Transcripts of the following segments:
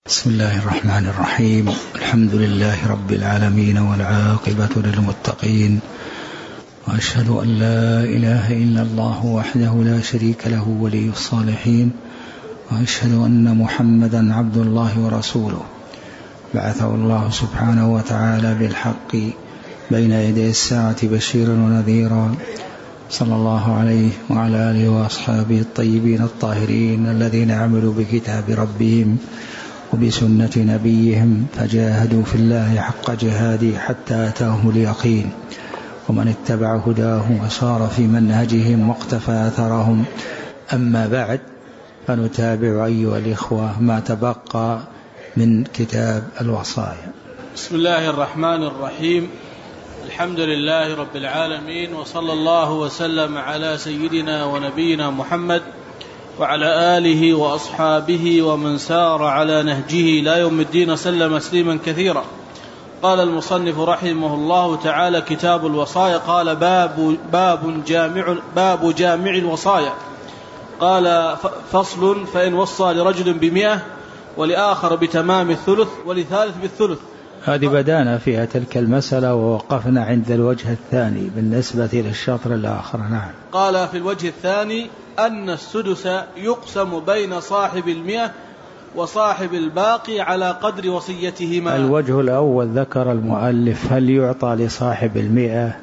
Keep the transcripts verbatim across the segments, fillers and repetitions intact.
بسم الله الرحمن الرحيم. الحمد لله رب العالمين والعاقبة للمتقين، وأشهد أن لا إله إلا الله وحده لا شريك له ولي الصالحين، وأشهد أن محمدا عبد الله ورسوله بعثه الله سبحانه وتعالى بالحق بين يدي الساعة بشيرا ونذيرا، صلى الله عليه وعلى آله وأصحابه الطيبين الطاهرين الذين عملوا بكتاب ربهم وبسنة نبيهم فجاهدوا في الله حق جهاده حتى أتاهم اليقين، ومن اتبع هداهم وسار في منهجهم واقتفى أثرهم. أما بعد، فنتابع أيها الإخوة ما تبقى من كتاب الوصايا. بسم الله الرحمن الرحيم. الحمد لله رب العالمين، وصلى الله وسلم على سيدنا ونبينا محمد وعلى آله وأصحابه ومن سار على نهجه لا يوم الدين سلم تسليما كثيرا. قال المصنف رحمه الله تعالى: كتاب الوصايا. قال: باب, باب, جامع, باب جامع الوصايا. قال: فصل: فإن وصى لرجل بمئة ولآخر بتمام الثلث ولثالث بالثلث. هذه بدانا فيها تلك المسألة ووقفنا عند الوجه الثاني بالنسبة للشطر الآخر. نعم. قال: في الوجه الثاني أن السدس يقسم بين صاحب المئة وصاحب الباقي على قدر وصيتهما. الوجه الأول ذكر المؤلف هل يعطى لصاحب المئة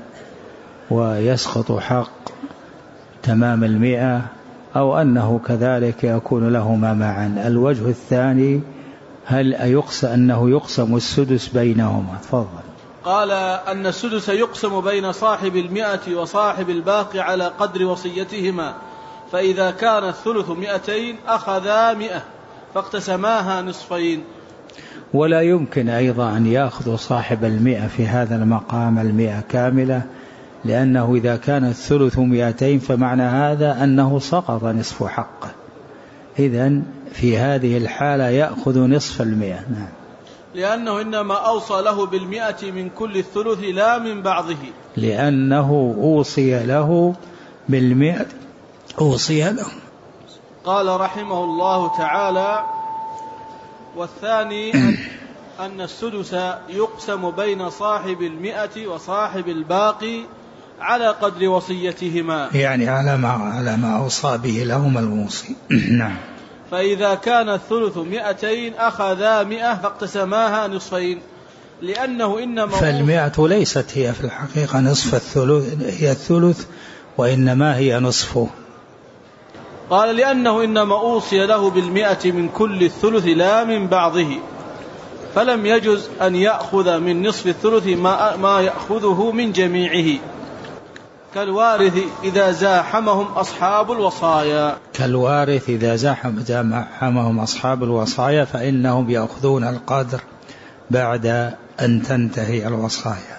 ويسقط حق تمام المئة، أو أنه كذلك يكون لهما معا. الوجه الثاني هل يقسم أنه يقسم السدس بينهما. تفضل. قال: أن السدس يقسم بين صاحب المئة وصاحب الباقي على قدر وصيتهما، فإذا كان الثلث مئتين أخذا مئة فاقتسماها نصفين. ولا يمكن أيضا أن يأخذ صاحب المئة في هذا المقام المئة كاملة، لأنه إذا كان الثلث مئتين فمعنى هذا أنه سقط نصف حقه، إذن في هذه الحالة يأخذ نصف المئة. نعم. لأنه إنما أوصى له بالمئة من كل الثلث لا من بعضه، لأنه أوصي له بالمئة أوصي له. قال رحمه الله تعالى: والثاني أن, أن السدس يقسم بين صاحب المئة وصاحب الباقي على قدر وصيتهما، يعني على ما, على ما أوصى به لهما الموصي. نعم. فإذا كان الثلث مئتين أخذا مئة فاقتسماها نصفين، لأنه إنما فالمئة ليست هي في الحقيقة نصف الثلث، هي الثلث وإنما هي نصفه. قال: لأنه إنما أوصي له بالمئة من كل الثلث لا من بعضه، فلم يجز أن يأخذ من نصف الثلث ما, ما يأخذه من جميعه، كالوارث إذا زاحمهم أصحاب الوصايا. كالوارث إذا زاحمهم أصحاب الوصايا فإنهم يأخذون القدر بعد أن تنتهي الوصايا.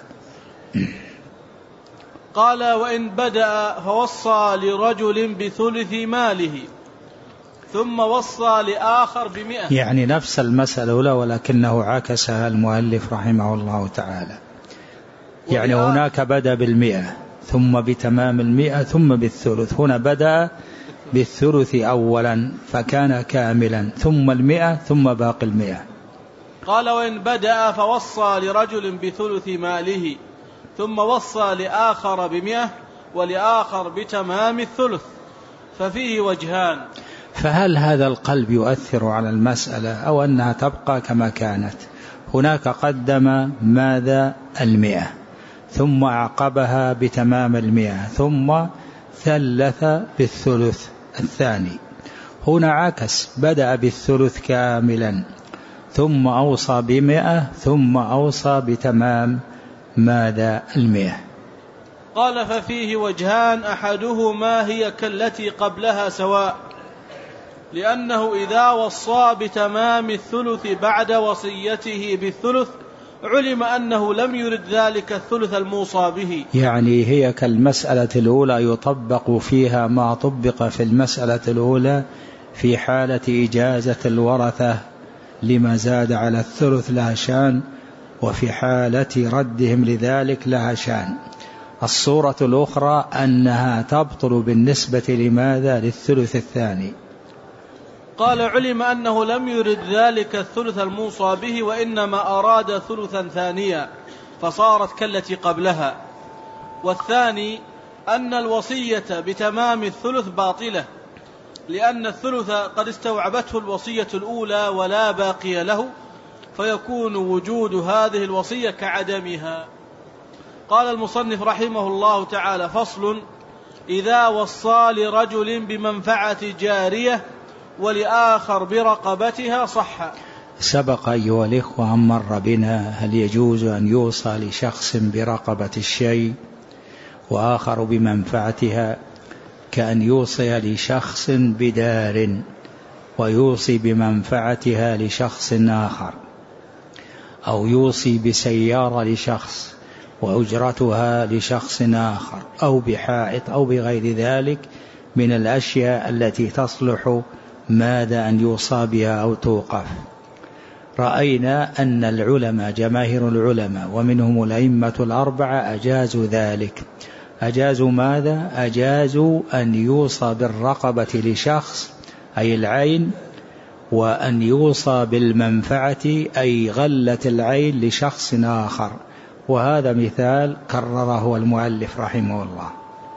قال: وإن بدأ فوصى لرجل بثلث ماله ثم وصى لآخر بمئة، يعني نفس المسألة الأولى ولكنه عكسها المؤلف رحمه الله تعالى. يعني هناك بدأ بالمئة ثم بتمام المئة ثم بالثلث، هنا بدأ بالثلث أولا فكان كاملا، ثم المئة ثم باقي المئة. قال: وإن بدأ فوصى لرجل بثلث ماله ثم وصى لآخر بمئة ولآخر بتمام الثلث، ففيه وجهان. فهل هذا القلب يؤثر على المسألة أو أنها تبقى كما كانت؟ هناك قدم ماذا؟ المئة، ثم عقبها بتمام المئة، ثم ثلث بالثلث الثاني. هنا عكس، بدأ بالثلث كاملا ثم أوصى بمئة ثم أوصى بتمام ماذا؟ المئة. قال: ففيه وجهان، أحدهما هي كالتي قبلها سواء، لأنه إذا وصى بتمام الثلث بعد وصيته بالثلث علم أنه لم يرد ذلك الثلث الموصى به. يعني هي كالمسألة الأولى، يطبق فيها ما طبق في المسألة الأولى في حالة إجازة الورثة لما زاد على الثلث لها شان، وفي حالة ردهم لذلك لها شان. الصورة الأخرى أنها تبطل بالنسبة لماذا؟ للثلث الثاني. قال علم أنه لم يرد ذلك الثلث الموصى به، وإنما أراد ثلثا ثانيا فصارت كالتي قبلها. والثاني أن الوصية بتمام الثلث باطلة، لأن الثلث قد استوعبته الوصية الأولى ولا باقي له، فيكون وجود هذه الوصية كعدمها. قال المصنف رحمه الله تعالى: فصل: إذا وصى لرجل بمنفعة جارية ولآخر برقبتها صح. سبق أيها الإخوة أن مر بنا هل يجوز أن يوصى لشخص برقبة الشيء وآخر بمنفعتها، كأن يوصي لشخص بدار ويوصي بمنفعتها لشخص آخر، أو يوصي بسيارة لشخص وأجرتها لشخص آخر، أو بحائط أو بغير ذلك من الأشياء التي تصلح ماذا أن يوصى بها أو توقف. رأينا أن العلماء جماهير العلماء ومنهم الأئمة الأربعة أجازوا ذلك. أجازوا ماذا؟ أجازوا أن يوصى بالرقبة لشخص أي العين، وأن يوصى بالمنفعة أي غلة العين لشخص آخر. وهذا مثال كرره المؤلف رحمه الله.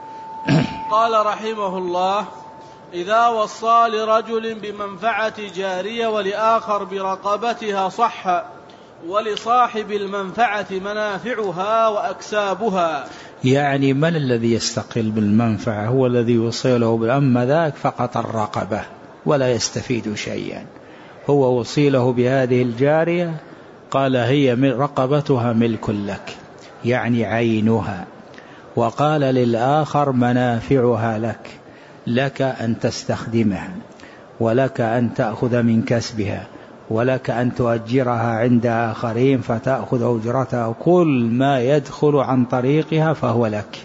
قال رحمه الله: إذا وصى لرجل بمنفعة جارية ولآخر برقبتها صح، ولصاحب المنفعة منافعها وأكسابها. يعني من الذي يستقل بالمنفعة؟ هو الذي يوصله، أما ذاك فقط الرقبة ولا يستفيد شيئا. هو وصيله بهذه الجارية، قال هي رقبتها ملك لك، يعني عينها. وقال للآخر منافعها لك، لك أن تستخدمها، ولك أن تأخذ من كسبها، ولك أن تؤجرها عند آخرين فتأخذ أجرتها، كل ما يدخل عن طريقها فهو لك.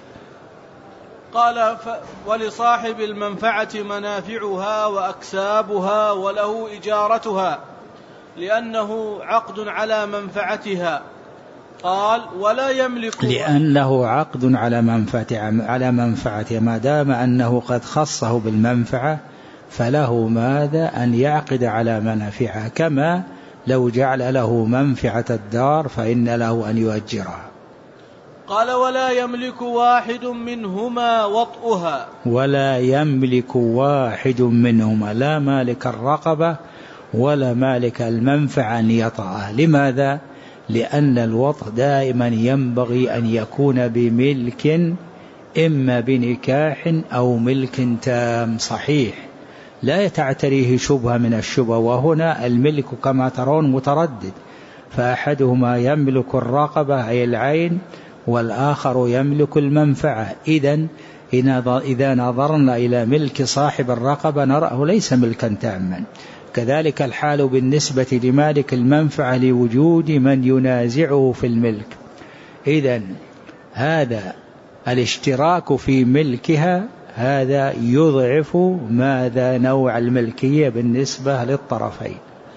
قال: ف... ولصاحب المنفعة منافعها وأكسابها وله إجارتها، لأنه عقد على منفعتها. قال: ولا يملك، لأنه عقد على منفعته على منفعته ما دام أنه قد خصه بالمنفعة فله ماذا أن يعقد على منافعها، كما لو جعل له منفعة الدار فإن له أن يؤجرها. قال: ولا يملك واحد منهما وطئها. ولا يملك واحد منهما، لا مالك الرقبة ولا مالك المنفعة أن يطأها. لماذا؟ لأن الوطء دائما ينبغي أن يكون بملك، إما بنكاح أو ملك تام صحيح لا يتعتريه شبهة من الشبهة. وهنا الملك كما ترون متردد، فأحدهما يملك الرقبة أي العين، والآخر يملك المنفعة. إذن إذا نظرنا إلى ملك صاحب الرقبة نراه ليس ملكا تاما. كذلك الحال بالنسبة لمالك المنفعة لوجود من ينازعه في الملك. إذن هذا الاشتراك في ملكها هذا يضعف ماذا نوع الملكية بالنسبة للطرفين.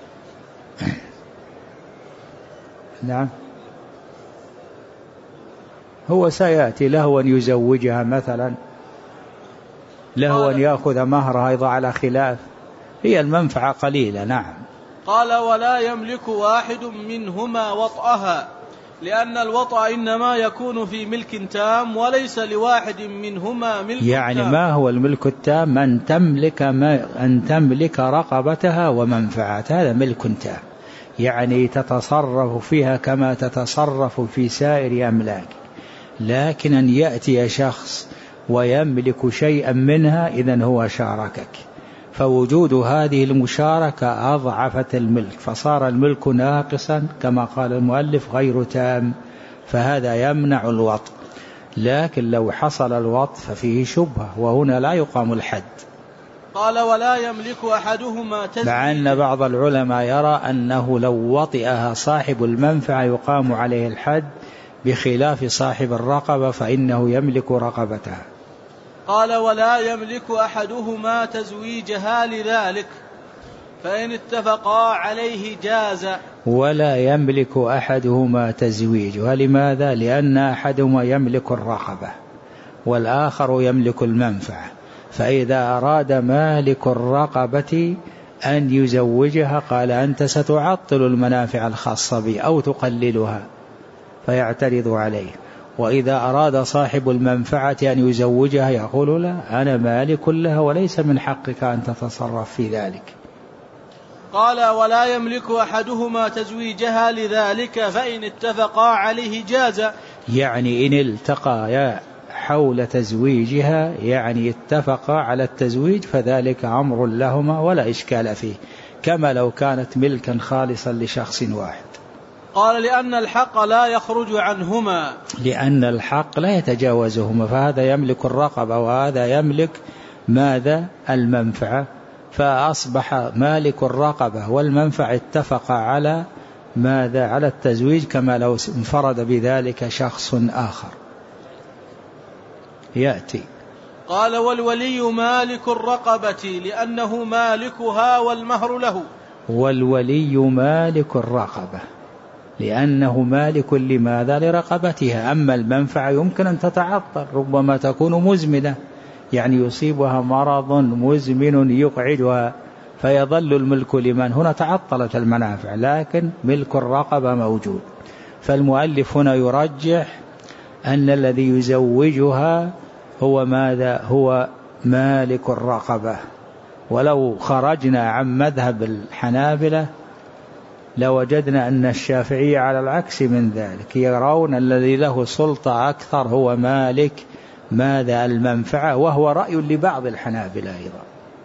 نعم، هو سيأتي له أن يزوجها مثلا، له أن يأخذ مهرها أيضا على خلاف، هي المنفعة قليلة. نعم. قال: ولا يملك واحد منهما وطئها، لأن الوطأ إنما يكون في ملك تام، وليس لواحد منهما ملك يعني تام. ما هو الملك التام؟ أن تملك, ما أن تملك رقبتها ومنفعتها، هذا ملك تام، يعني تتصرف فيها كما تتصرف في سائر أملاك. لكن أن يأتي شخص ويملك شيئا منها إذن هو شاركك، فوجود هذه المشاركة أضعفت الملك، فصار الملك ناقصا كما قال المؤلف غير تام، فهذا يمنع الوطء. لكن لو حصل الوطء ففيه شبهة، وهنا لا يقام الحد. قال: ولا يملك أحدهما تزويج، مع أن بعض العلماء يرى أنه لو وطئها صاحب المنفعة يقام عليه الحد، بخلاف صاحب الرقبة فإنه يملك رقبتها. قال: ولا يملك أحدهما تزويجها لذلك، فإن اتفقا عليه جاز. ولا يملك أحدهما تزويجها، لماذا؟ لأن أحدهما يملك الرقبة والآخر يملك المنفعة، فإذا أراد مالك الرقبة أن يزوجها قال أنت ستعطل المنافع الخاصة بي أو تقللها فيعترض عليه. وإذا أراد صاحب المنفعة أن يزوجها يقول لا أنا مالك لها وليس من حقك أن تتصرف في ذلك. قال ولا يملك أحدهما تزويجها لذلك فإن اتفقا عليه جاز. يعني إن التقى حول تزويجها يعني اتفقا على التزويج فذلك أمر لهما ولا إشكال فيه كما لو كانت ملكا خالصا لشخص واحد. قال لأن الحق لا يخرج عنهما، لأن الحق لا يتجاوزهما، فهذا يملك الرقبة وهذا يملك ماذا؟ المنفعة، فأصبح مالك الرقبة والمنفعة اتفق على ماذا؟ على التزويج كما لو انفرد بذلك شخص آخر. يأتي قال والولي مالك الرقبة لأنه مالكها والمهر له. والولي مالك الرقبة لأنه مالك لماذا؟ لرقبتها. أما المنفعة يمكن أن تتعطل، ربما تكون مزمنة، يعني يصيبها مرض مزمن يقعدها فيظل الملك لمن؟ هنا تعطلت المنافع، لكن ملك الرقبة موجود. فالمؤلف هنا يرجح أن الذي يزوجها هو ماذا؟ هو مالك الرقبة. ولو خرجنا عن مذهب الحنابلة لوجدنا أن الشافعية على العكس من ذلك، يرون الذي له سلطة أكثر هو مالك ماذا؟ المنفعة، وهو رأي لبعض الحنابلة أيضا.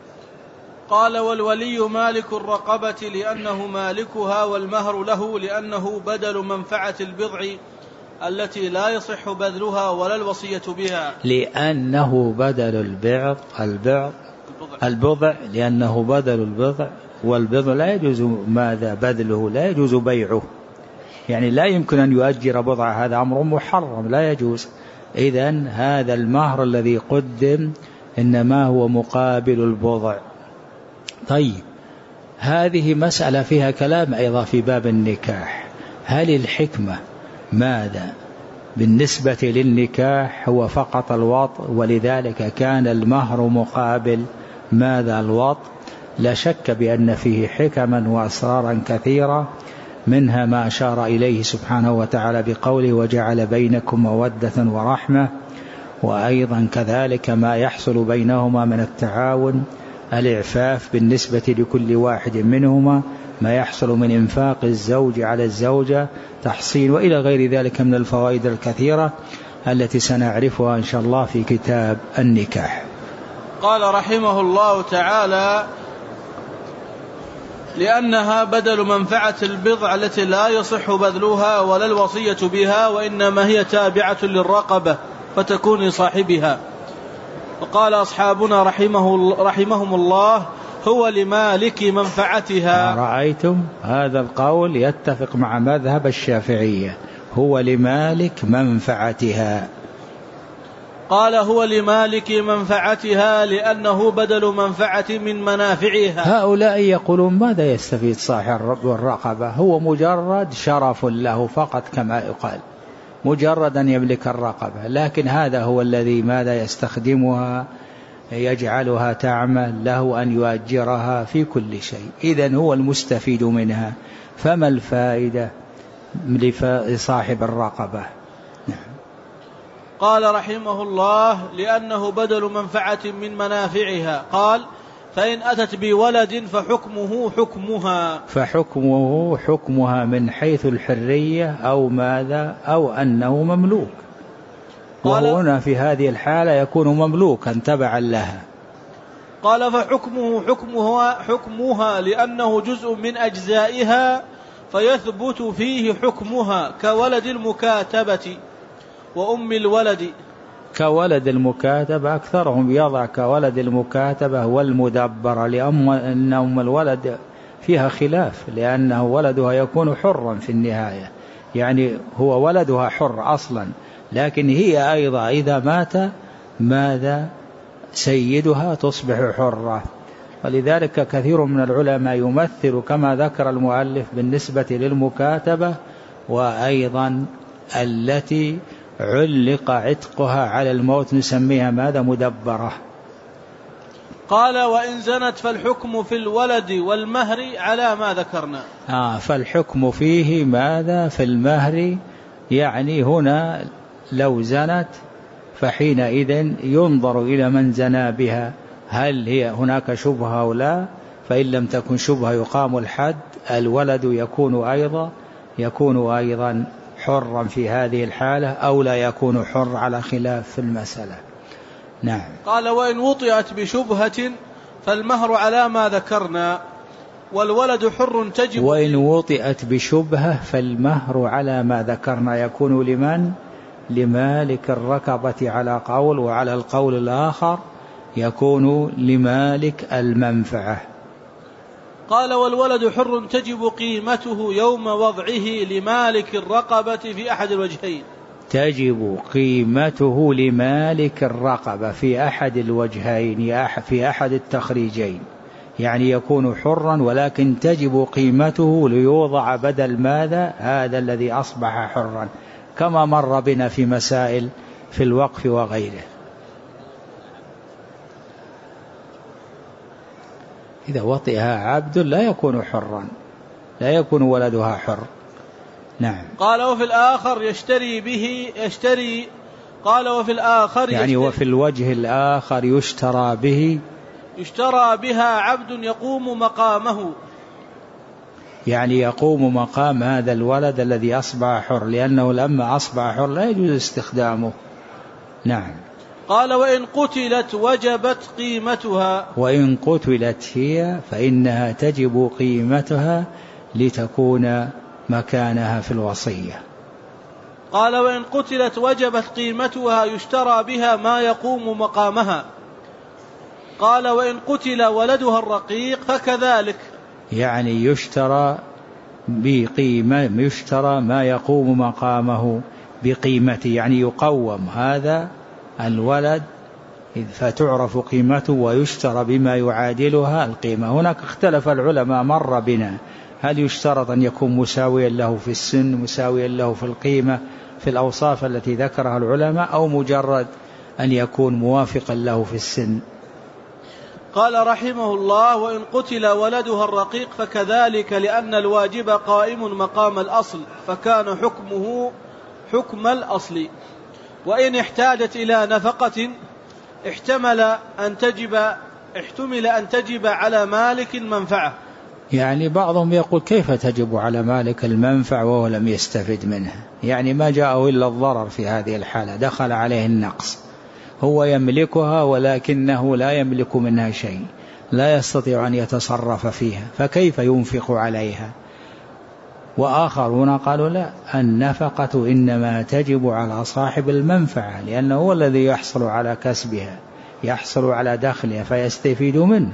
قال والولي مالك الرقبة لأنه مالكها والمهر له لأنه بدل منفعة البضع التي لا يصح بذلها ولا الوصية بها. لأنه بدل البعض البعض البضع لأنه بدل البضع، والبضع لا يجوز ماذا؟ بذله، لا يجوز بيعه، يعني لا يمكن أن يؤجر بضع، هذا أمر محرم لا يجوز. إذن هذا المهر الذي قدم إنما هو مقابل البضع. طيب هذه مسألة فيها كلام أيضا في باب النكاح. هل الحكمة ماذا؟ بالنسبة للنكاح هو فقط الوطء ولذلك كان المهر مقابل ماذا؟ الوطء. لا شك بأن فيه حكما وأسرارا كثيرة، منها ما أشار إليه سبحانه وتعالى بقوله وجعل بينكم مودة ورحمة، وأيضا كذلك ما يحصل بينهما من التعاون، الإعفاف بالنسبة لكل واحد منهما، ما يحصل من إنفاق الزوج على الزوجة، تحصين، وإلى غير ذلك من الفوائد الكثيرة التي سنعرفها إن شاء الله في كتاب النكاح. قال رحمه الله تعالى لأنها بدل منفعة البضع التي لا يصح بذلها ولا الوصية بها، وإنما هي تابعة للرقبة فتكون لصاحبها. وقال أصحابنا رحمه رحمهم الله هو لمالك منفعتها. رأيتم هذا القول يتفق مع مذهب الشافعية، هو لمالك منفعتها. قال هو لمالك منفعتها لأنه بدل منفعة من منافعها. هؤلاء يقولون ماذا يستفيد صاحب الرقبة؟ هو مجرد شرف له فقط كما يقال، مجرد أن يملك الرقبة، لكن هذا هو الذي ماذا؟ يستخدمها، يجعلها تعمل له، أن يؤجرها في كل شيء، إذن هو المستفيد منها. فما الفائدة لصاحب الرقبة؟ قال رحمه الله لأنه بدل منفعة من منافعها. قال فإن أتت بولد فحكمه حكمها. فحكمه حكمها من حيث الحرية أو ماذا؟ أو أنه مملوك، وهنا في هذه الحالة يكون مملوكا تبعا لها. قال فحكمه حكمها, حكمها لأنه جزء من أجزائها فيثبت فيه حكمها كولد المكاتبة وأم الولد. كولد المكاتبة أكثرهم يضع كولد المكاتبة والمدبرة، لأن أم الولد فيها خلاف، لأنه ولدها يكون حرا في النهاية، يعني هو ولدها حر أصلا، لكن هي أيضا إذا مات ماذا؟ سيدها تصبح حرة. ولذلك كثير من العلماء يمثل كما ذكر المؤلف بالنسبة للمكاتبة، وأيضا التي علق عتقها على الموت نسميها ماذا؟ مدبرة. قال وإن زنت فالحكم في الولد والمهر على ما ذكرنا. آه فالحكم فيه ماذا؟ في المهر، يعني هنا لو زنت فحينئذ ينظر إلى من زنى بها هل هي هناك شبهة أو لا، فإن لم تكن شبهة يقام الحد. الولد يكون أيضا يكون أيضا حرا في هذه الحالة أو لا يكون حر على خلاف في المسألة. نعم. قال وإن وطئت بشبهة فالمهر على ما ذكرنا والولد حر تجب. وإن وطئت بشبهة فالمهر على ما ذكرنا يكون لمن؟ لمالك الركبة على قول، وعلى القول الآخر يكون لمالك المنفعة. قال والولد حر تجب قيمته يوم وضعه لمالك الرقبة في أحد الوجهين. تجب قيمته لمالك الرقبة في أحد الوجهين، في أحد التخريجين، يعني يكون حرا ولكن تجب قيمته ليوضع بدل ماذا؟ هذا الذي أصبح حرا، كما مر بنا في مسائل في الوقف وغيره. إذا وطئها عبد لا يكون حرا، لا يكون ولدها حر. نعم. قال وفي الآخر يشتري به يشتري قال وفي الآخر يعني وفي الوجه الآخر يشترى به يشترى بها عبد يقوم مقامه، يعني يقوم مقام هذا الولد الذي أصبح حر، لأنه لما أصبح حر لا يجوز استخدامه. نعم. قال وإن قتلت وجبت قيمتها. وإن قتلت هي فإنها تجب قيمتها لتكون مكانها في الوصية. قال وإن قتلت وجبت قيمتها يشترى بها ما يقوم مقامها. قال وإن قتل ولدها الرقيق فكذلك، يعني يشترى بقيمة، يشترى ما يقوم مقامه بقيمته، يعني يقوم هذا الولد فتعرف قيمته ويشترى بما يعادلها القيمة. هناك اختلف العلماء مر بنا، هل يشترط أن يكون مساويا له في السن، مساويا له في القيمة، في الأوصاف التي ذكرها العلماء، أو مجرد أن يكون موافقا له في السن؟ قال رحمه الله وإن قتل ولدها الرقيق فكذلك، لأن الواجب قائم مقام الأصل فكان حكمه حكم الأصل. وإن احتاجت إلى نفقة احتمل أن تجب احتمل أن تجب على مالك المنفعة. يعني بعضهم يقول كيف تجب على مالك المنفع وهو لم يستفد منها؟ يعني ما جاءه إلا الضرر في هذه الحالة، دخل عليه النقص، هو يملكها ولكنه لا يملك منها شيء، لا يستطيع أن يتصرف فيها، فكيف ينفق عليها؟ وآخرون قالوا لا، النفقة إنما تجب على صاحب المنفعة، لأنه هو الذي يحصل على كسبها، يحصل على دخلها فيستفيد منه،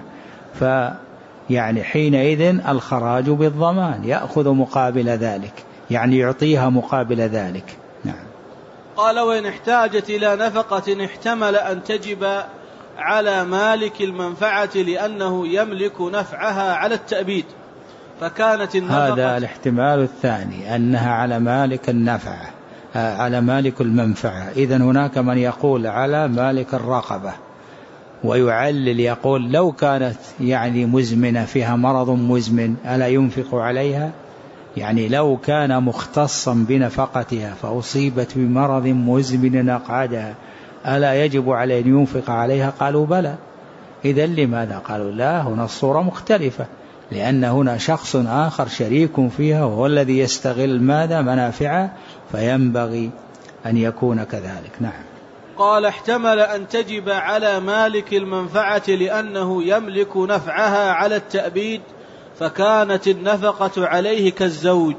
فيعني حينئذ الخراج بالضمان، يأخذ مقابل ذلك، يعني يعطيها مقابل ذلك. نعم. قال وإن احتاجت إلى نفقة احتمل أن تجب على مالك المنفعة لأنه يملك نفعها على التأبيد، فكانت النفقة. هذا الاحتمال الثاني، أنها على مالك النفعة، على مالك المنفعة. إذن هناك من يقول على مالك الرقبة، ويعلل يقول لو كانت يعني مزمنة فيها مرض مزمن ألا ينفق عليها؟ يعني لو كان مختصا بنفقتها فأصيبت بمرض مزمن أقعدها ألا يجب عليه أن ينفق عليها؟ قالوا بلى. إذن لماذا قالوا لا؟ هنا الصورة مختلفة، لأن هنا شخص آخر شريك فيها وهو الذي يستغل ماذا؟ منافعه، فينبغي أن يكون كذلك. نعم. قال احتمل أن تجب على مالك المنفعة لأنه يملك نفعها على التأبيد، فكانت النفقة عليه كالزوج.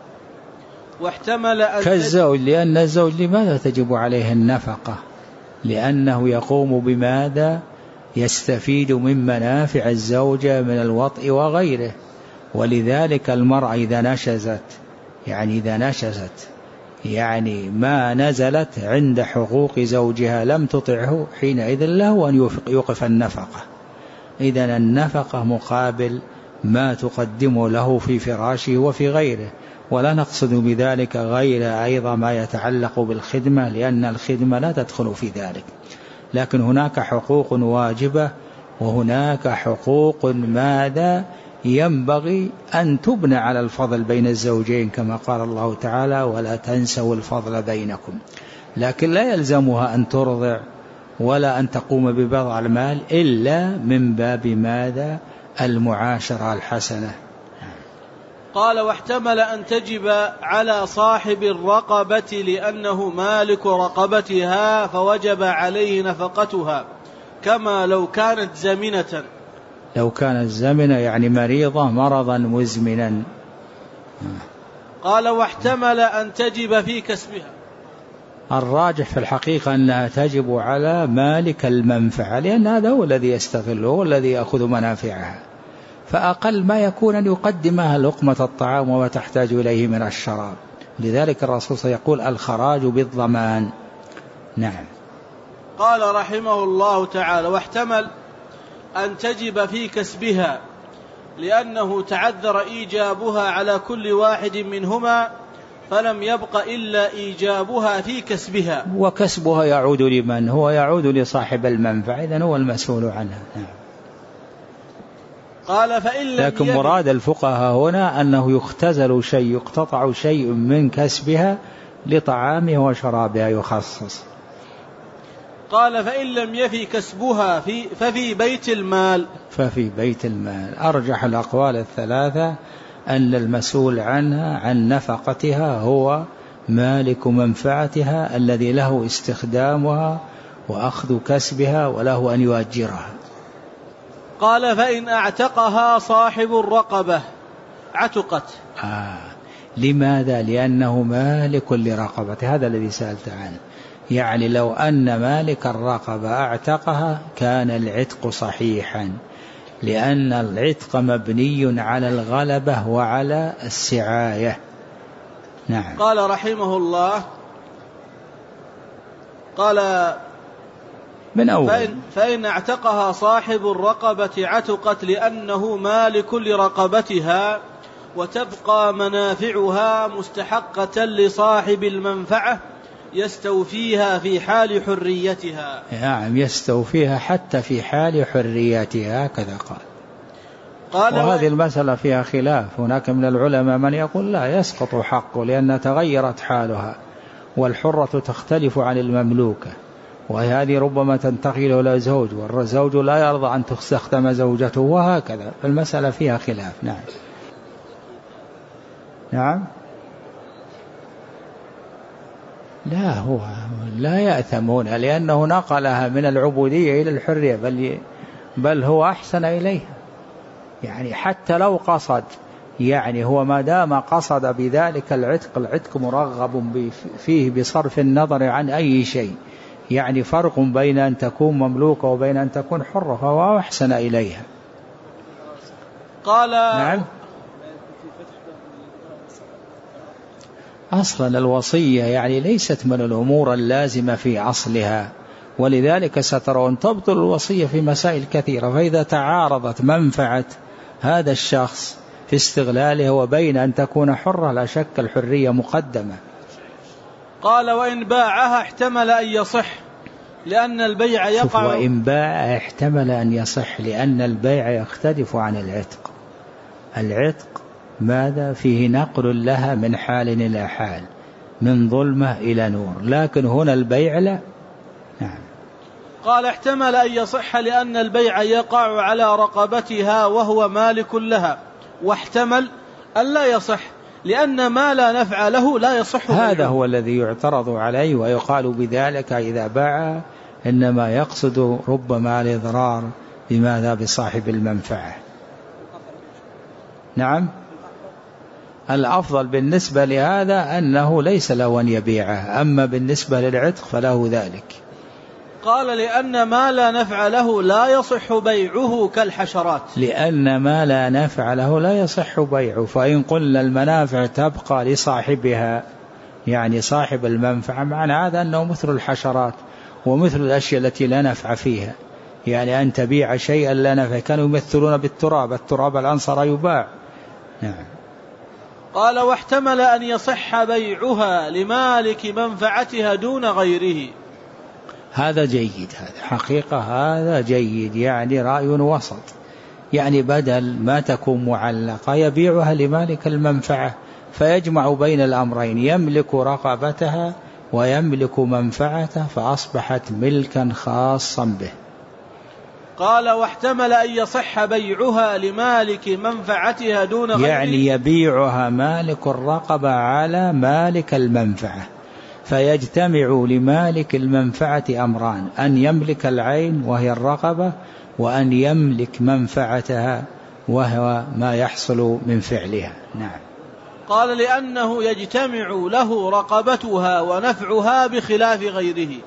واحتمل أن كالزوج، لأن الزوج لماذا تجب عليه النفقة؟ لأنه يقوم بماذا؟ يستفيد من منافع الزوجة من الوطء وغيره. ولذلك المرأة إذا نشزت، يعني إذا نشزت يعني ما نزلت عند حقوق زوجها لم تطعه، حينئذ له أن يوقف النفقة. إذن النفقة مقابل ما تقدم له في فراشه وفي غيره، ولا نقصد بذلك غير أيضا ما يتعلق بالخدمة، لأن الخدمة لا تدخل في ذلك. لكن هناك حقوق واجبة وهناك حقوق ماذا ينبغي أن تبنى على الفضل بين الزوجين كما قال الله تعالى ولا تنسوا الفضل بينكم، لكن لا يلزمها أن ترضع ولا أن تقوم ببضع المال إلا من باب ماذا المعاشرة الحسنة. قال واحتمل أن تجب على صاحب الرقبة لأنه مالك رقبتها فوجب عليه نفقتها كما لو كانت زمنة. لو كانت زمنة يعني مريضة مرضا مزمنا. قال واحتمل أن تجب في كسبها. الراجح في الحقيقة أنها تجب على مالك المنفعة لأن هذا هو الذي يستغله هو الذي يأخذ منافعها، فأقل ما يكون أن يقدمها لقمة الطعام وما تحتاج إليه من الشراب. لذلك الرسول سيقول الخراج بالضمان. نعم. قال رحمه الله تعالى واحتمل أن تجب في كسبها لأنه تعذر إيجابها على كل واحد منهما فلم يبق إلا إيجابها في كسبها. وكسبها يعود لمن؟ هو يعود لصاحب المنفعة، إذن هو المسؤول عنها. نعم. قال فإن لم لكن مراد الفقهاء هنا أنه يختزل شيء يقتطع شيء من كسبها لطعامها وشرابها يخصص. قال فإن لم يفي كسبها في ففي بيت المال. ففي بيت المال. أرجح الأقوال الثلاثة أن المسؤول عنها عن نفقتها هو مالك منفعتها الذي له استخدامها وأخذ كسبها وله أن يؤجرها. قال فإن اعتقها صاحب الرقبة عتقت. آه. لماذا؟ لأنه مالك لرقبته، هذا الذي سألت عنه. يعني لو أن مالك الرقبة اعتقها كان العتق صحيحا لأن العتق مبني على الغلبة وعلى السعاية. نعم. قال رحمه الله قال من أول فإن, فإن اعتقها صاحب الرقبة عتقت لأنه مالك لرقبتها وتبقى منافعها مستحقة لصاحب المنفعة يستوفيها في حال حريتها. نعم يستوفيها حتى في حال حريتها كذا قال. قال وهذه المسألة فيها خلاف، هناك من العلماء من يقول لا يسقط حقه لأن تغيرت حالها والحرة تختلف عن المملوكة وهذه ربما تنتقل إلى زوج والزوج لا يرضى أن تستخدم زوجته وهكذا، فالمسألة فيها خلاف. نعم. نعم. لا هو لا يأثمون لأنه نقلها من العبودية إلى الحرية بل, بل هو أحسن إليها. يعني حتى لو قصد يعني هو ما دام قصد بذلك العتق، العتق مرغب فيه بصرف النظر عن أي شيء، يعني فرق بين أن تكون مملوكة وبين أن تكون حرة فهو أحسن إليها. قال نعم. أصلا الوصية يعني ليست من الأمور اللازمة في أصلها، ولذلك سترون تبطل الوصية في مسائل كثيرة، فإذا تعارضت منفعة هذا الشخص في استغلاله وبين أن تكون حرة لا شك الحرية مقدمة. قال وإن باعها احتمل أن يصح لأن البيع يقع. وإن باع احتمل أن يصح لأن البيع يختلف عن العتق. العتق ماذا فيه نقل لها من حال إلى حال، من ظلمة إلى نور، لكن هنا البيع لا. نعم. قال احتمل أن يصح لأن البيع يقع على رقبتها وهو مالك لها، واحتمل أن لا يصح لأن ما لا نفع له لا يصح. هذا هو الذي يعترض عليه ويقال بذلك إذا باع إنما يقصد ربما الإضرار بماذا بصاحب المنفعة. نعم. الأفضل بالنسبة لهذا أنه ليس له أن يبيعه، أما بالنسبة للعتق فله ذلك. قال لأن ما لا نفع له لا يصح بيعه كالحشرات. لأن ما لا نفع له لا يصح بيعه، فإن قلنا المنافع تبقى لصاحبها يعني صاحب المنفعة، معنى هذا أنه مثل الحشرات ومثل الأشياء التي لا نفع فيها، يعني أن تبيع شيئا لا نفع. كانوا يمثلون بالتراب، التراب الآن صار يباع. نعم. قال واحتمل أن يصح بيعها لمالك منفعتها دون غيره. هذا جيد، هذا حقيقة هذا جيد، يعني رأي وسط، يعني بدل ما تكون معلقة يبيعها لمالك المنفعة فيجمع بين الأمرين، يملك رقبتها ويملك منفعته فأصبحت ملكا خاصا به. قال واحتمل أن يصح بيعها لمالك منفعتها دون غيره، يعني يبيعها مالك الرقبة على مالك المنفعة فيجتمع لمالك المنفعة أمران: أن يملك العين وهي الرقبة، وأن يملك منفعتها وهو ما يحصل من فعلها. نعم. قال لأنه يجتمع له رقبتها ونفعها بخلاف غيره.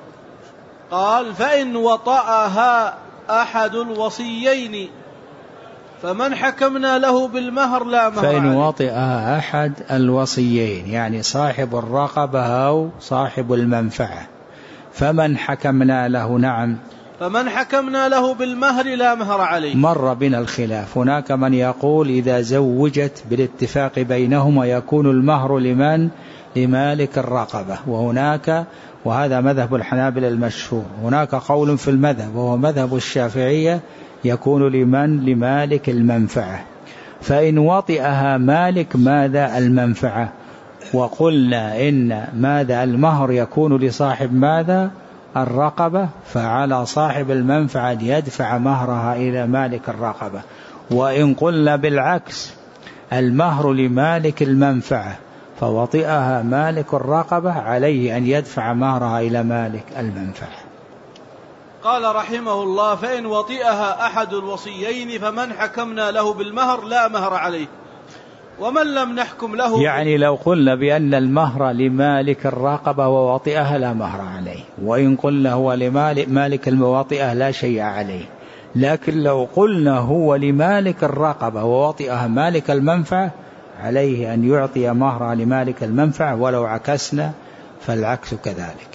قال فإن وطأها أحد الوصيين فمن حكمنا له بالمهر لا مهر عليه. فإن وطئها أحد الوصيين يعني صاحب الرقبة أو صاحب المنفعة، فمن حكمنا له. نعم. فمن حكمنا له بالمهر لا مهر عليه. مر بنا الخلاف، هناك من يقول إذا زوجت بالاتفاق بينهما يكون المهر لمن؟ لمالك الرقبة، وهناك وهذا مذهب الحنابلة المشهور، هناك قول في المذهب وهو مذهب الشافعية يكون لمن؟ لمالك المنفعة. فإن وطئها مالك ماذا؟ المنفعة، وقلنا إن ماذا؟ المهر يكون لصاحب ماذا؟ الرقبة، فعلى صاحب المنفعة يدفع مهرها إلى مالك الرقبة. وإن قلنا بالعكس المهر لمالك المنفعة فوطئها مالك الرقبة عليه أن يدفع مهرها إلى مالك المنفعة. قال رحمه الله فإن وطئها أحد الوصيين فمن حكمنا له بالمهر لا مهر عليه، ومن لم نحكم له. يعني لو قلنا بأن المهر لمالك الرقبة ووطئها لا مهر عليه، وإن قلنا هو لمالك مالك المواطئة لا شيء عليه، لكن لو قلنا هو لمالك الرقبة ووطئها مالك المنفعة عليه أن يعطي مهرها لمالك المنفعة، ولو عكسنا فالعكس كذلك.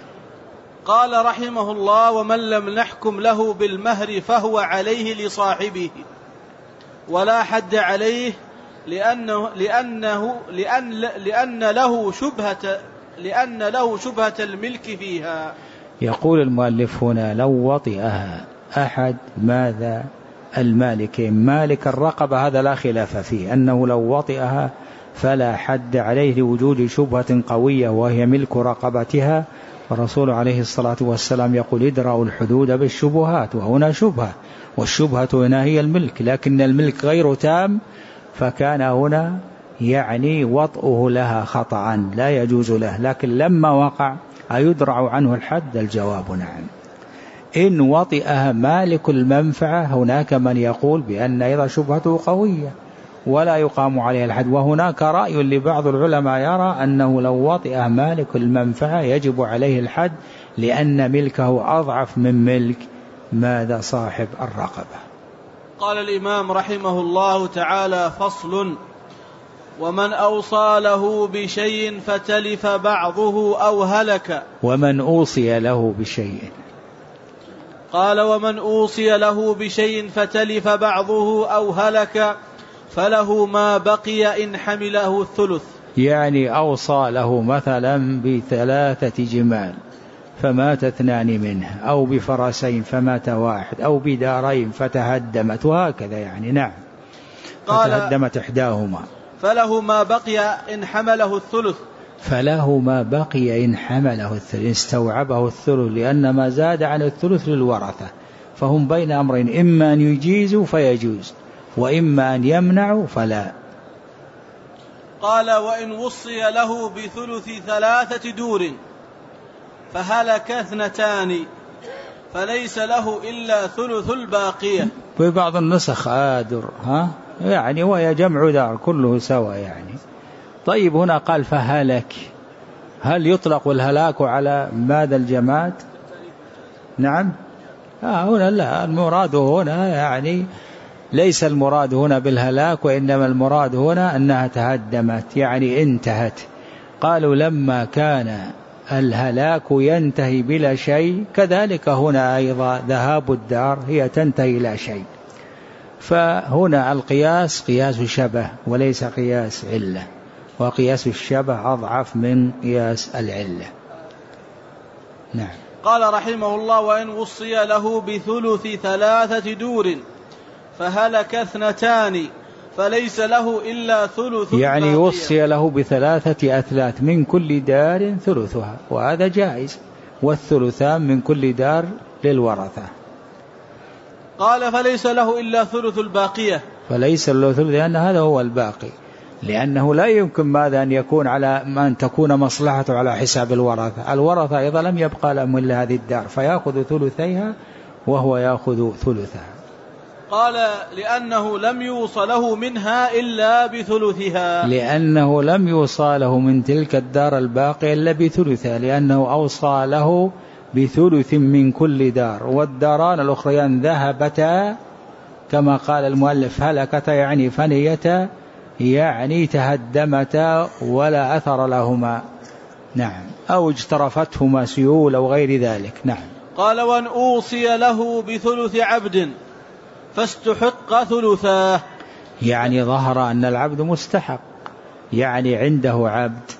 قال رحمه الله ومن لم نحكم له بالمهر فهو عليه لصاحبه ولا حد عليه، لأنه لأنه لأن لأن له شبهة لأن له شبهة الملك فيها. يقول المؤلف هنا لو وطئها أحد ماذا؟ المالكين، مالك الرقبة هذا لا خلاف فيه أنه لو وطئها فلا حد عليه لوجود شبهة قوية وهي ملك رقبتها، والرسول عليه الصلاة والسلام يقول ادرأوا الحدود بالشبهات، وهنا شبهة، والشبهة هنا هي الملك، لكن الملك غير تام، فكان هنا يعني وطئه لها خطأ لا يجوز له، لكن لما وقع أيدرع عنه الحد؟ الجواب نعم. إن وطئها مالك المنفعة هناك من يقول بأن إذا شبهته قوية ولا يقام عليه الحد، وهناك رأي لبعض العلماء يرى أنه لو وطئها مالك المنفعة يجب عليه الحد، لأن ملكه أضعف من ملك ماذا؟ صاحب الرقبة. قال الإمام رحمه الله تعالى فصل: ومن أوصى له بشيء فتلف بعضه أو هلك. ومن أوصي له بشيء. قال ومن أوصي له بشيء فتلف بعضه أو هلك فله ما بقي إن حمله الثلث. يعني أوصى له مثلا بثلاثة جمال فمات اثنان منها، أو بفرسين فمات واحد، أو بدارين فتهدمت، وهكذا يعني. نعم. فتهدمت إحداهما فله ما بقي إن حمله الثلث. فله ما بقي إن حمله الثلث، استوعبه الثلث، لأن ما زاد عن الثلث للورثة، فهم بين أمرين: إما أن يجيزوا فيجوز، وإما أن يمنعوا فلا. قال وإن وصي له بثلث ثلاثة دور فهلك اثنتان فليس له إلا ثلث الباقية. في بعض النسخ آدر ها يعني وهي جمع دار كله سوا يعني. طيب هنا قال فهلك، هل يطلق الهلاك على ماذا؟ الجماد؟ نعم. آه هنا لا، المراد هنا يعني ليس المراد هنا بالهلاك، وإنما المراد هنا أنها تهدمت يعني انتهت. قالوا لما كان الهلاك ينتهي بلا شيء كذلك هنا أيضا ذهاب الدار هي تنتهي إلى شيء، فهنا القياس قياس شبه وليس قياس علة، وقياس الشبه أضعف من قياس العلة. نعم. قال رحمه الله: وإن وصي له بثلث ثلاثة دور فهلك اثنتان فليس له إلا ثلث، يعني وصي له بثلاثة أثلاث من كل دار ثلثها، وهذا جائز، والثلثان من كل دار للورثة. قال: فليس له إلا ثلث الباقية. فليس له ثلث، لأن هذا هو الباقي، لأنه لا يمكن ماذا أن يكون على أن تكون مصلحته على حساب الورثة. الورثة أيضا لم يبقى لهم إلا هذه الدار، فيأخذ ثلثيها وهو يأخذ ثلثها. قال: لأنه لم يوصى له منها إلا بثلثها. لأنه لم يوصى له من تلك الدار الباقية إلا بثلثها، لأنه أوصى له بثلث من كل دار، والداران الأخريان ذهبتا كما قال المؤلف هلكتا يعني فنيتا، يعني تهدمتا ولا أثر لهما. نعم، أو اجترفتهما سيول أو غير ذلك. نعم. قال: وأن أوصي له بثلث عبد فاستحق ثلثاه، يعني ظهر أن العبد مستحق، يعني عنده عبد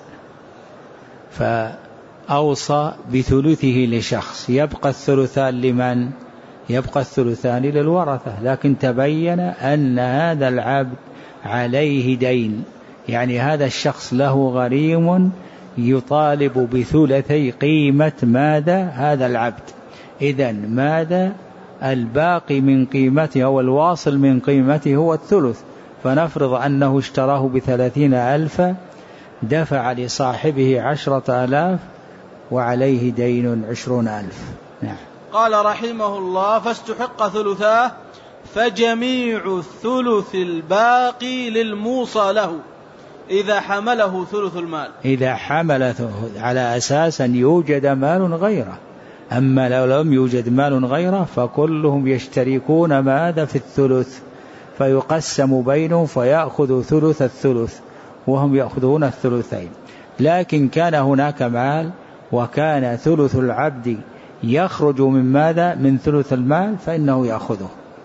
فأوصى بثلثه لشخص، يبقى الثلثان لمن؟ يبقى الثلثان للورثة، لكن تبين أن هذا العبد عليه دين، يعني هذا الشخص له غريم يطالب بثلثي قيمة ماذا؟ هذا العبد. إذن ماذا؟ الباقي من قيمته أو الواصل من قيمته هو الثلث، فنفرض أنه اشتراه بثلاثين ألف، دفع لصاحبه عشرة آلاف وعليه دين عشرون ألف. نعم. قال رحمه الله: فاستحق ثلثاه، فجميع الثلث الباقي للموصى له إذا حمله ثلث المال. إذا حملته على أساس أن يوجد مال غيره، أما لو لم يوجد مال غيره فكلهم يشتركون ماذا؟ في الثلث، فيقسم بينهم فيأخذ ثلث الثلث وهم يأخذون الثلثين. لكن كان هناك مال وكان ثلث العبد يخرج من ماذا؟ من ثلث المال، فإنه يأخذه.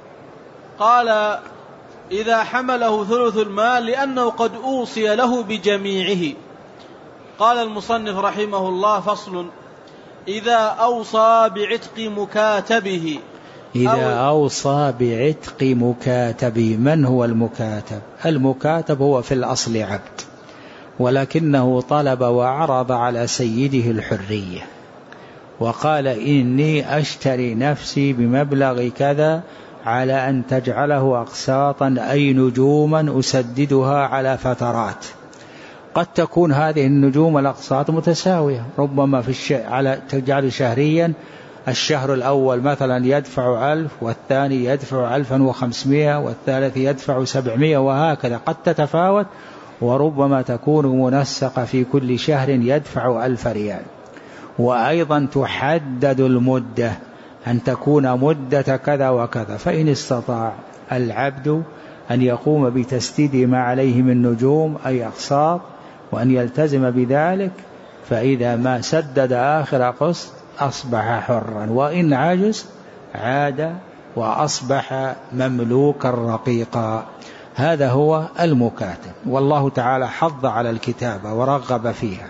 قال: إذا حمله ثلث المال لأنه قد أوصي له بجميعه. قال المصنف رحمه الله: فصل: إذا أوصى بعتق مكاتبه. إذا أوصى بعتق مكاتبه. من هو المكاتب؟ المكاتب هو في الأصل عبد، ولكنه طلب وعرض على سيده الحرية وقال: إني أشتري نفسي بمبلغ كذا على أن تجعله أقساطا أي نجوما أسددها على فترات. قد تكون هذه النجوم الأقساط متساوية، ربما في الش... على تجعل شهريا الشهر الأول مثلا يدفع ألف، والثاني يدفع ألفا وخمسمائة، والثالث يدفع سبعمائة، وهكذا قد تتفاوت، وربما تكون منسقة في كل شهر يدفع ألف ريال. وأيضا تحدد المدة أن تكون مدة كذا وكذا، فإن استطاع العبد أن يقوم بتسديد ما عليه من نجوم أي أقساط وأن يلتزم بذلك، فإذا ما سدد آخر قسط أصبح حرا، وإن عجز عاد وأصبح مملوكا رقيقا. هذا هو المكاتب، والله تعالى حض على الكتابة ورغب فيها.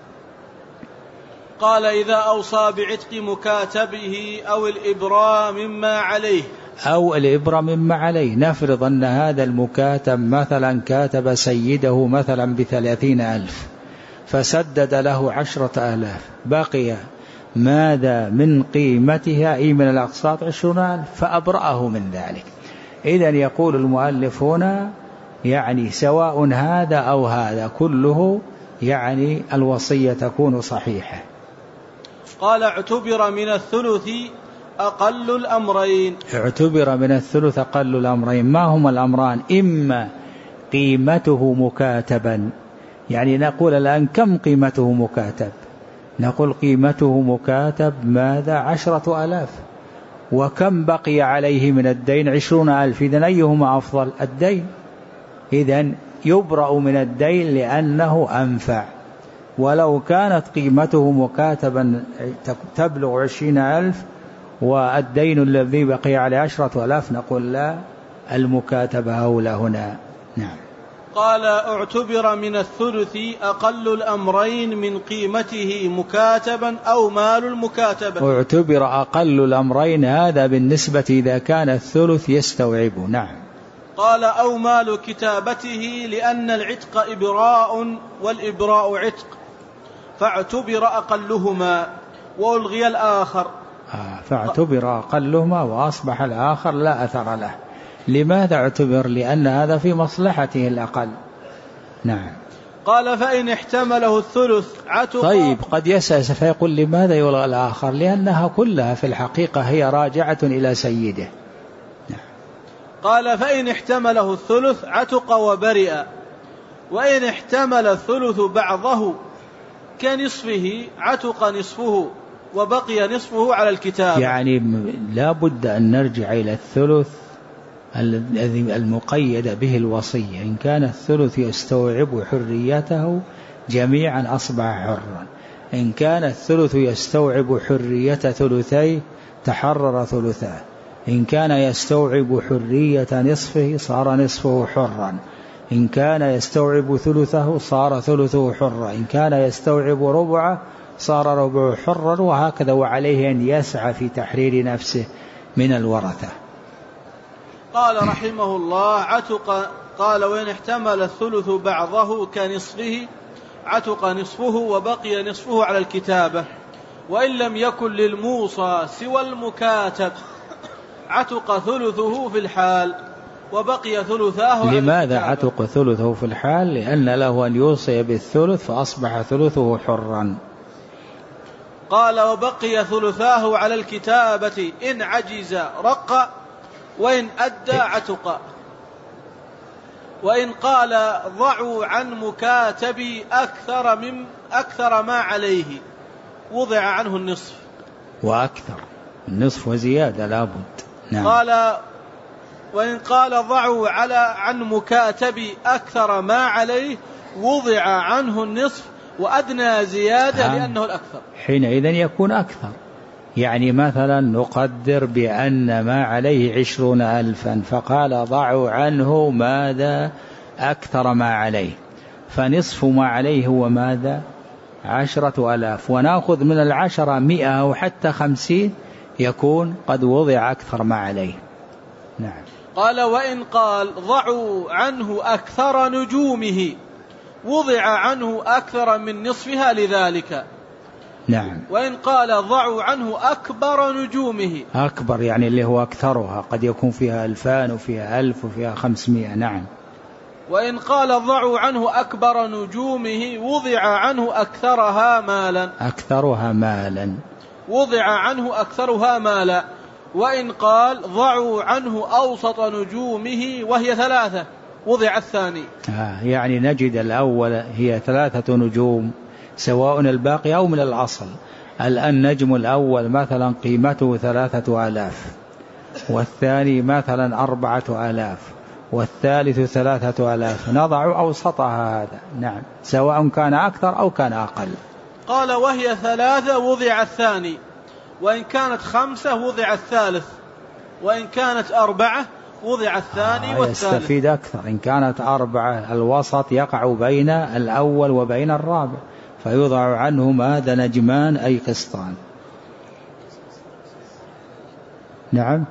قال: إذا أوصى بعتق مكاتبه أو الإبراء مما عليه. أو الإبراء مما عليه، نفرض أن هذا المكاتب مثلا كاتب سيده مثلا بثلاثين ألف فسدد له عشرة آلاف، بقي ماذا من قيمتها أي من الأقساط عشرون ألف، فأبرأه من ذلك. إذن يقول المؤلف هنا يعني سواء هذا أو هذا كله، يعني الوصية تكون صحيحة. قال: اعتبر من الثلث أقل الأمرين. اعتبر من الثلث أقل الأمرين. ما هما الأمران؟ إما قيمته مكاتبا، يعني نقول الآن كم قيمته مكاتب؟ نقول قيمته مكاتب ماذا؟ عشرة ألاف، وكم بقي عليه من الدين؟ عشرون ألف. إذن أيهما أفضل؟ الدين. إذن يبرأ من الدين لأنه أنفع. ولو كانت قيمته مكاتبا تبلغ عشرين ألف والدين الذي بقي عليه عشرة ألاف، نقول لا، المكاتبة أولى هنا. نعم. قال اعتبر من الثلث أقل الأمرين من قيمته مكاتبا أو مال المكاتبة. اعتبر أقل الأمرين، هذا بالنسبة إذا كان الثلث يستوعب. نعم. قال أو مال كتابته لأن العتق إبراء والإبراء عتق فاعتبر أقلهما وألغي الآخر. آه فاعتبر أقلهما وأصبح الآخر لا أثر له. لماذا اعتبر؟ لأن هذا في مصلحته الأقل. نعم. قال فإن احتمله الثلث عتق. طيب قد يسأل فيقول لماذا يلغى الآخر؟ لأنها كلها في الحقيقة هي راجعة إلى سيده. نعم. قال فإن احتمله الثلث عتق وبرئ، وإن احتمل الثلث بعضه كنصفه عتق نصفه وبقي نصفه على الكتاب. يعني لا بد أن نرجع إلى الثلث الذي المقيد به الوصية. إن كان الثلث يستوعب حريته جميعا أصبح حرا، إن كان الثلث يستوعب حرية ثلثيه تحرر ثلثاه، إن كان يستوعب حرية نصفه صار نصفه حرا، إن كان يستوعب ثلثه صار ثلثه حرا، إن كان يستوعب ربعه صار ربعه حرا، وهكذا. وعليه أن يسعى في تحرير نفسه من الورثة. قال رحمه الله عتق. قال وإن احتمل الثلث بعضه كنصفه عتق نصفه وبقي نصفه على الكتابة، وإن لم يكن للموصى سوى المكاتب عتق ثلثه في الحال وبقي ثلثاه. لماذا عتق ثلثه في الحال؟ لأن له أن يوصي بالثلث فأصبح ثلثه حرا. قال وبقي ثلثاه على الكتابة إن عجز رق وإن أدى عتق. وإن قال ضعوا عن مكاتبي أكثر من أكثر ما عليه وضع عنه النصف. وأكثر النصف وزيادة لابد. نعم. قال وإن قال ضعوا على عن مكاتبي أكثر ما عليه وضع عنه النصف وأدنى زيادة لأنه الأكثر. حينئذ يكون أكثر. يعني مثلا نقدر بأن ما عليه عشرون ألفا، فقال ضعوا عنه ماذا أكثر ما عليه، فنصف ما عليه هو ماذا عشرة ألاف، ونأخذ من العشرة مئة أو حتى خمسين يكون قد وضع أكثر ما عليه. نعم. قال وإن قال ضعوا عنه أكثر نجومه وضع عنه أكثر من نصفها لذلك. نعم. وإن قال ضعوا عنه أكبر نجومه. أكبر يعني اللي هو أكثرها، قد يكون فيها ألفان وفيها ألف وفيها خمسمائة. نعم. وإن قال ضعوا عنه أكبر نجومه وضع عنه أكثرها مالا. أكثرها مالا. وضع عنه أكثرها مالا. وإن قال ضعوا عنه أوسط نجومه وهي ثلاثة وضع الثاني. آه يعني نجد الأول هي ثلاثة نجوم سواء الباقي أو من الأصل. الآن نجم الأول مثلا قيمته ثلاثة آلاف، والثاني مثلا أربعة آلاف، والثالث ثلاثة آلاف، نضع أوسطها هذا. نعم. سواء كان أكثر أو كان أقل. قال وهي ثلاثة وضع الثاني، وإن كانت خمسة وضع الثالث، وإن كانت أربعة وضع الثاني آه والثالث. يستفيد أكثر. إن كانت أربعة الوسط يقع بين الأول وبين الرابع، فيوضع عنه ماذا نجمان أي قسطان. نعم.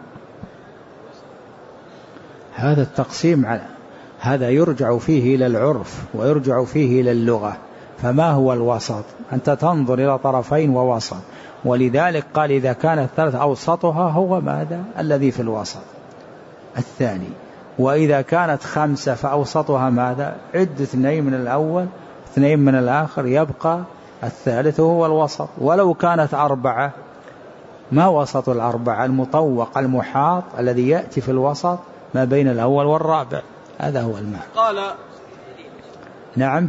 هذا التقسيم على هذا يرجع فيه إلى العرف ويرجع فيه إلى اللغة. فما هو الوسط؟ أنت تنظر إلى طرفين ووسط، ولذلك قال إذا كان الثالث أوسطها هو ماذا الذي في الوسط الثاني، وإذا كانت خمسة فأوسطها ماذا عد اثنين من الأول اثنين من الآخر يبقى الثالث هو الوسط. ولو كانت أربعة ما وسط الأربعة؟ المطوق المحاط الذي يأتي في الوسط ما بين الأول والرابع. هذا هو المعنى. قال نعم.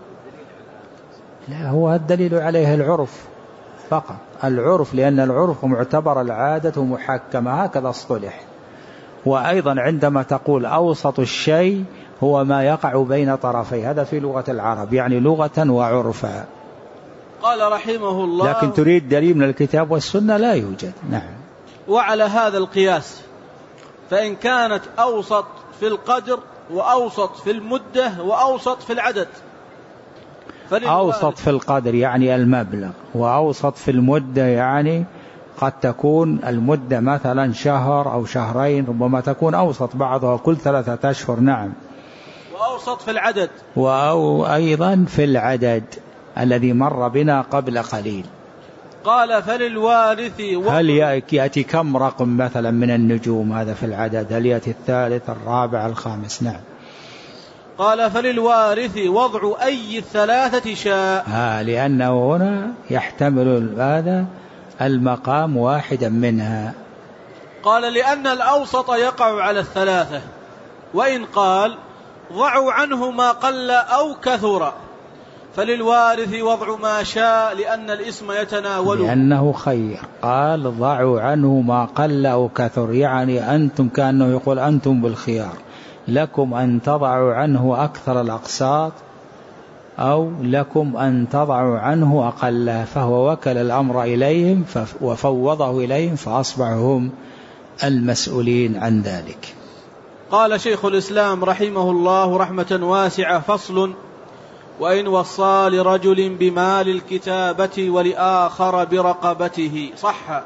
لا هو الدليل عليه العرف فقط، العرف، لأن العرف معتبر العادة محكمة هكذا اصطلح. وأيضا عندما تقول أوسط الشيء هو ما يقع بين طرفي، هذا في لغة العرب يعني لغة وعرفا. قال رحمه الله لكن تريد دليل من الكتاب والسنة لا يوجد. نعم. وعلى هذا القياس فإن كانت أوسط في القدر وأوسط في المدة وأوسط في العدد. أوسط في القدر يعني المبلغ، وأوسط في المدة يعني قد تكون المدة مثلا شهر أو شهرين، ربما تكون أوسط بعضها كل ثلاثة أشهر. نعم. وأوسط في العدد، وأيضا في العدد الذي مر بنا قبل قليل. قال فللوارث هل يأتي كم رقم مثلا من النجوم هذا في العدد؟ هل يأتي الثالث الرابع الخامس؟ نعم. قال فللوارث وضع أي الثلاثة شاء. آه لأنه هنا يحتمل هذا المقام واحدا منها. قال لأن الأوسط يقع على الثلاثة، وإن قال ضعوا عنه ما قل أو كثر فللوارث وضع ما شاء لأن الاسم يتناوله، لأنه خير. قال ضعوا عنه ما قل أو كثر، يعني أنتم كأنه يقول أنتم بالخيار، لكم أن تضعوا عنه أكثر الأقساط أو لكم أن تضعوا عنه أقل، فهو وكل الأمر إليهم وفوضه إليهم فأصبحوا هم المسؤولين عن ذلك. قال شيخ الإسلام رحمه الله رحمة واسعة: فصل: وإن وصى لرجل بمال الكتابة ولآخر برقبته صح.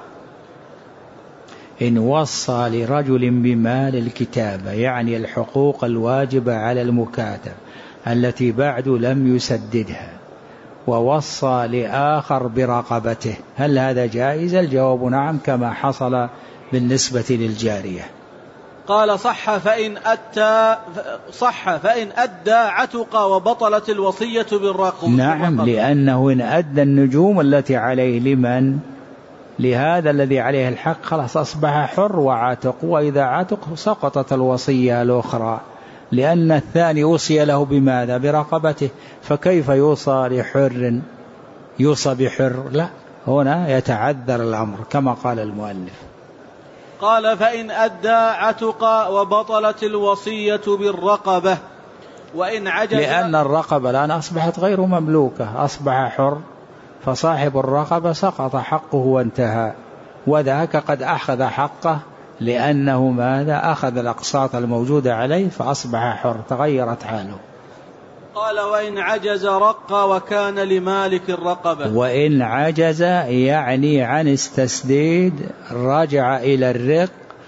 إن وصى لرجل بمال الكتابة يعني الحقوق الواجبة على المكاتب التي بعد لم يسددها، ووصى لآخر برقبته، هل هذا جائز؟ الجواب نعم، كما حصل بالنسبة للجارية. قال صح فإن أدى صح فإن أدى عتق وبطلت الوصية بالرقبة. نعم، لأنه إن أدى النجوم التي عليه لمن؟ لهذا الذي عليه الحق، خلاص أصبح حر وعاتق، وإذا عاتق سقطت الوصية الأخرى، لأن الثاني وصي له بماذا؟ برقبته، فكيف يوصى لحر يوصى بحر؟ لا، هنا يتعذر الأمر كما قال المؤلف. قال فإن أدى عتق وبطلت الوصية بالرقبة وإن عجز، لأن الرقبة الآن أصبحت غير مملوكة، أصبح حر، فصاحب الرقبة سقط حقه وانتهى، وذاك قد أخذ حقه لأنه ماذا؟ أخذ الأقساط الموجودة عليه فأصبح حر، تغيرت حاله. قال وإن عجز رق وكان لمالك الرقبة. وإن عجز يعني عن استسديد رجع إلى الرق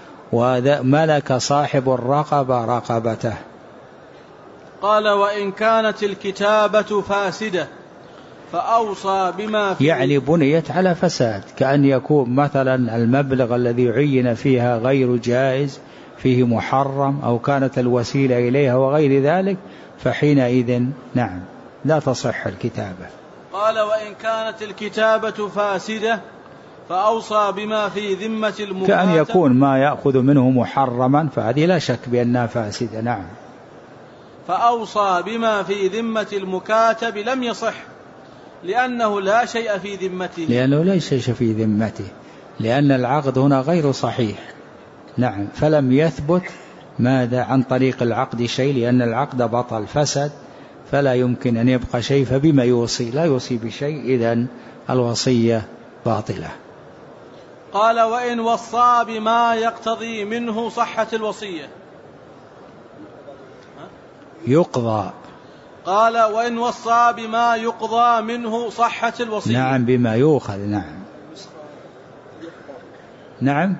وملك صاحب الرقبة رقبته. قال وإن كانت الكتابة فاسدة فأوصى بما فيه، يعني بنيت على فساد، كأن يكون مثلا المبلغ الذي عين فيها غير جائز، فيه محرم، أو كانت الوسيلة إليها وغير ذلك، فحينئذ نعم لا تصح الكتابة. قال وإن كانت الكتابة فاسدة فأوصى بما في ذمة المكاتب، كأن يكون ما يأخذ منه محرما، فهذه لا شك بأنها فاسدة. نعم. فأوصى بما في ذمة المكاتب لم يصح لأنه لا شيء في ذمته، لأنه لا شيء في ذمته، لأن العقد هنا غير صحيح. نعم، فلم يثبت ماذا عن طريق العقد شيء، لأن العقد بطل فسد، فلا يمكن أن يبقى شيء، فبما يوصي؟ لا يوصي بشيء، إذن الوصية باطلة. قال وإن وصى بما يقتضي منه صحة الوصية يقضى. قال وإن وصى بما يقضى منه صحة الوصية. نعم، بما يؤخذ. نعم نعم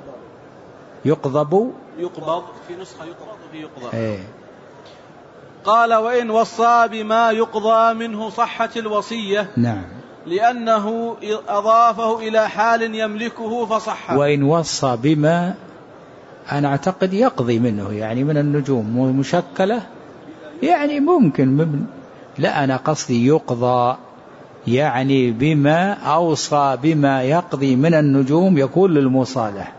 يقضب يقبض في نسخة يقبض وفي يقضى. ايه. قال وإن وصى بما يقضى منه صحة الوصية. نعم، لأنه أضافه إلى حال يملكه فصح. وإن وصى بما أنا أعتقد يقضي منه، يعني من النجوم مشكلة، يعني ممكن من... لا، أنا قصدي يقضى، يعني بما أوصى بما يقضي من النجوم يكون للمصالح.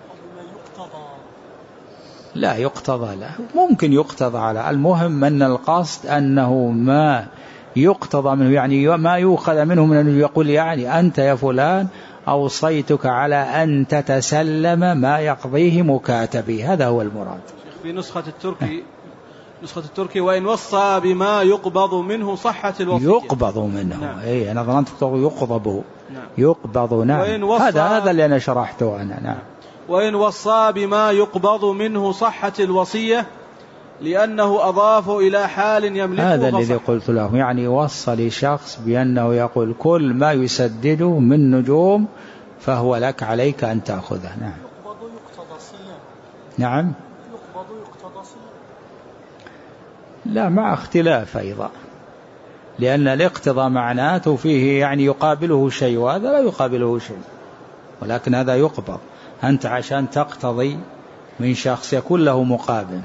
لا يقتضى، لا ممكن يقتضى على، المهم أن القصد أنه ما يقتضى منه، يعني ما يؤخذ منه من النجوم، يقول يعني أنت يا فلان أوصيتك على أن تتسلم ما يقضيه مكاتبي، هذا هو المراد. في نسخة التركي نسخة التركي وإن وصى بما يقبض منه صحة الوصية. يقبض منه. نعم. إيه، أنا ظننت يقضب. نعم. يقبض. نعم، وصى... هذا هذا اللي أنا شرحته أنا. نعم. وإن وصى بما يقبض منه صحة الوصية لأنه أضاف إلى حال يملكه. هذا الذي قلت له، يعني وصى لشخص بأنه يقول كل ما يسدده من نجوم فهو لك، عليك أن تأخذه. نعم. يقبض يقتضى صيام. نعم. يقبض يقتضى صيام. لا، مع اختلاف أيضا، لأن الاقتضاء معناته فيه يعني يقابله شيء، وهذا لا يقابله شيء، ولكن هذا يقبض. أنت عشان تقتضي من شخص يكون له مقابل.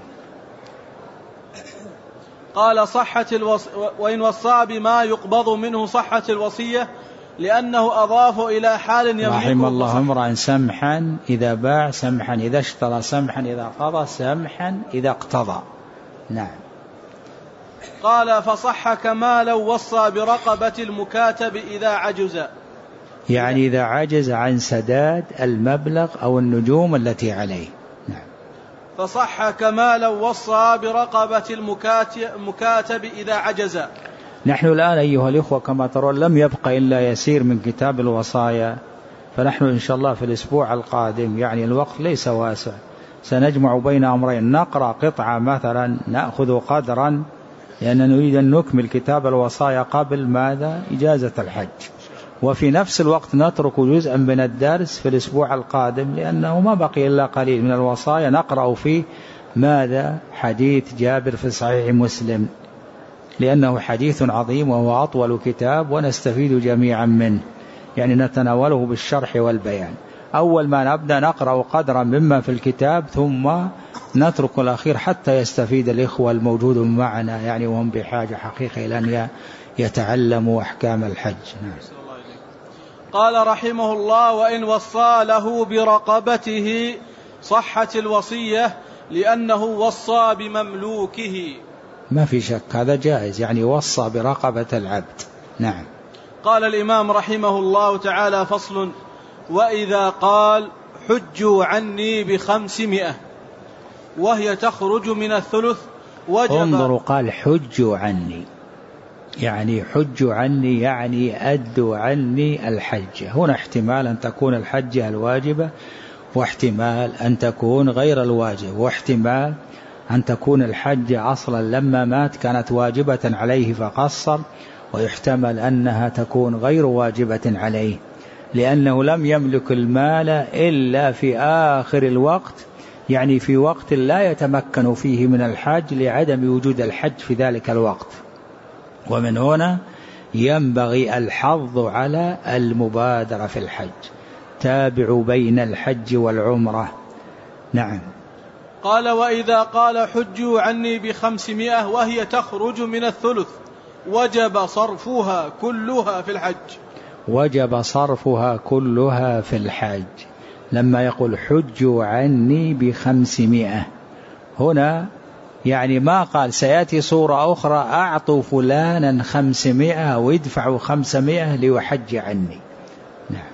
قال صحة الوص... وإن وصى بما يقبض منه صحة الوصية لأنه أضاف إلى حال يملكه. رحم الله امرأ سمحا إذا باع، سمحا إذا اشترى، سمحا إذا قضى، سمحا إذا اقتضى. نعم. قال فصح كما لو وصى برقبة المكاتب إذا عجز، يعني إذا عجز عن سداد المبلغ أو النجوم التي عليه. نعم. فصح كما لو وصى برقبة المكاتب إذا عجز. نحن الآن أيها الإخوة كما ترون لم يبقى إلا يسير من كتاب الوصايا، فنحن إن شاء الله في الأسبوع القادم، يعني الوقت ليس واسع، سنجمع بين أمرين، نقرأ قطعة مثلا نأخذ قدرا، لأننا نريد أن نكمل كتاب الوصايا قبل ماذا؟ إجازة الحج، وفي نفس الوقت نترك جزءا من الدرس في الأسبوع القادم، لأنه ما بقي إلا قليل من الوصايا نقرأ فيه ماذا؟ حديث جابر في صحيح مسلم، لأنه حديث عظيم وهو أطول كتاب ونستفيد جميعا منه، يعني نتناوله بالشرح والبيان. أول ما نبدأ نقرأ قدرا مما في الكتاب، ثم نترك الأخير حتى يستفيد الإخوة الموجود معنا، يعني وهم بحاجة حقيقة إلى أن يتعلموا أحكام الحج. نعم. قال رحمه الله وإن وصى له برقبته صحت الوصية لأنه وصى بمملوكه. ما في شك هذا جائز، يعني وصى برقبة العبد. نعم. قال الإمام رحمه الله تعالى فصل: وإذا قال حجوا عني بخمسمائة وهي تخرج من الثلث وجب. انظروا، قال حجوا عني، يعني حجوا عني يعني أدوا عني الحجة. هنا احتمال أن تكون الحجة الواجبة، واحتمال أن تكون غير الواجب، واحتمال أن تكون الحجة أصلا لما مات كانت واجبة عليه فقصر، ويحتمل أنها تكون غير واجبة عليه لأنه لم يملك المال إلا في آخر الوقت، يعني في وقت لا يتمكن فيه من الحج لعدم وجود الحج في ذلك الوقت. ومن هنا ينبغي الحظ على المبادرة في الحج، تابعوا بين الحج والعمرة. نعم. قال وإذا قال حجوا عني بخمسمائة وهي تخرج من الثلث وجب صرفها كلها في الحج. وجب صرفها كلها في الحج. لما يقول حجوا عني بخمسمائة، هنا يعني ما قال سيأتي صورة أخرى أعطوا فلانا خمسمائة ويدفعوا خمسمائة ليحج عني. نعم.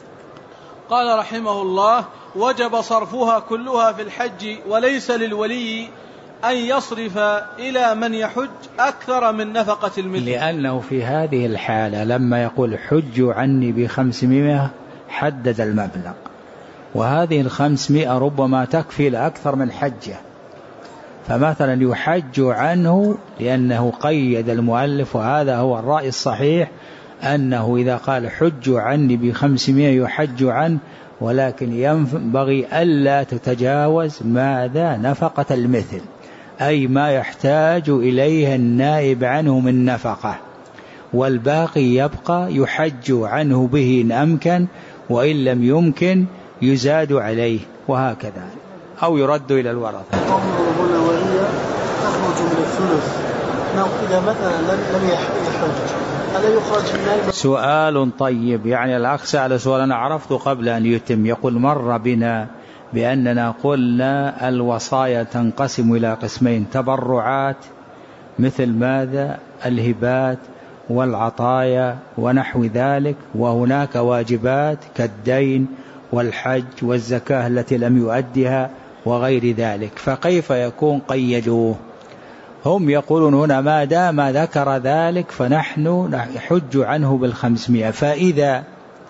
قال رحمه الله وجب صرفها كلها في الحج، وليس للولي أن يصرف إلى من يحج أكثر من نفقة المثل، لأنه في هذه الحالة لما يقول حجوا عني بخمسمائة حدد المبلغ، وهذه الخمسمائة ربما تكفي لأكثر من حجة، فمثلا يحج عنه، لأنه قيد المؤلف وهذا هو الرأي الصحيح أنه إذا قال حجوا عني بخمسمائة يحج عنه، ولكن ينبغي ألا تتجاوز ماذا؟ نفقة المثل، أي ما يحتاج إليه النائب عنه من نفقة، والباقي يبقى يحج عنه به إن أمكن، وإن لم يمكن يزاد عليه، وهكذا، أو يرد إلى الورثة. هنا وهي تخرج من الثلث، إذا مثلا لم يحج هذا يخرج من. سؤال طيب، يعني الأخ سأل سؤالا عرفت قبل أن يتم، يقول مر بنا بأننا قلنا الوصايا تنقسم إلى قسمين: تبرعات مثل ماذا؟ الهبات والعطايا ونحو ذلك، وهناك واجبات كالدين والحج والزكاة التي لم يؤدها وغير ذلك، فكيف يكون قيدوه؟ هم يقولون هنا ما دام ذكر ذلك فنحن نحج عنه بالخمسمائة، فإذا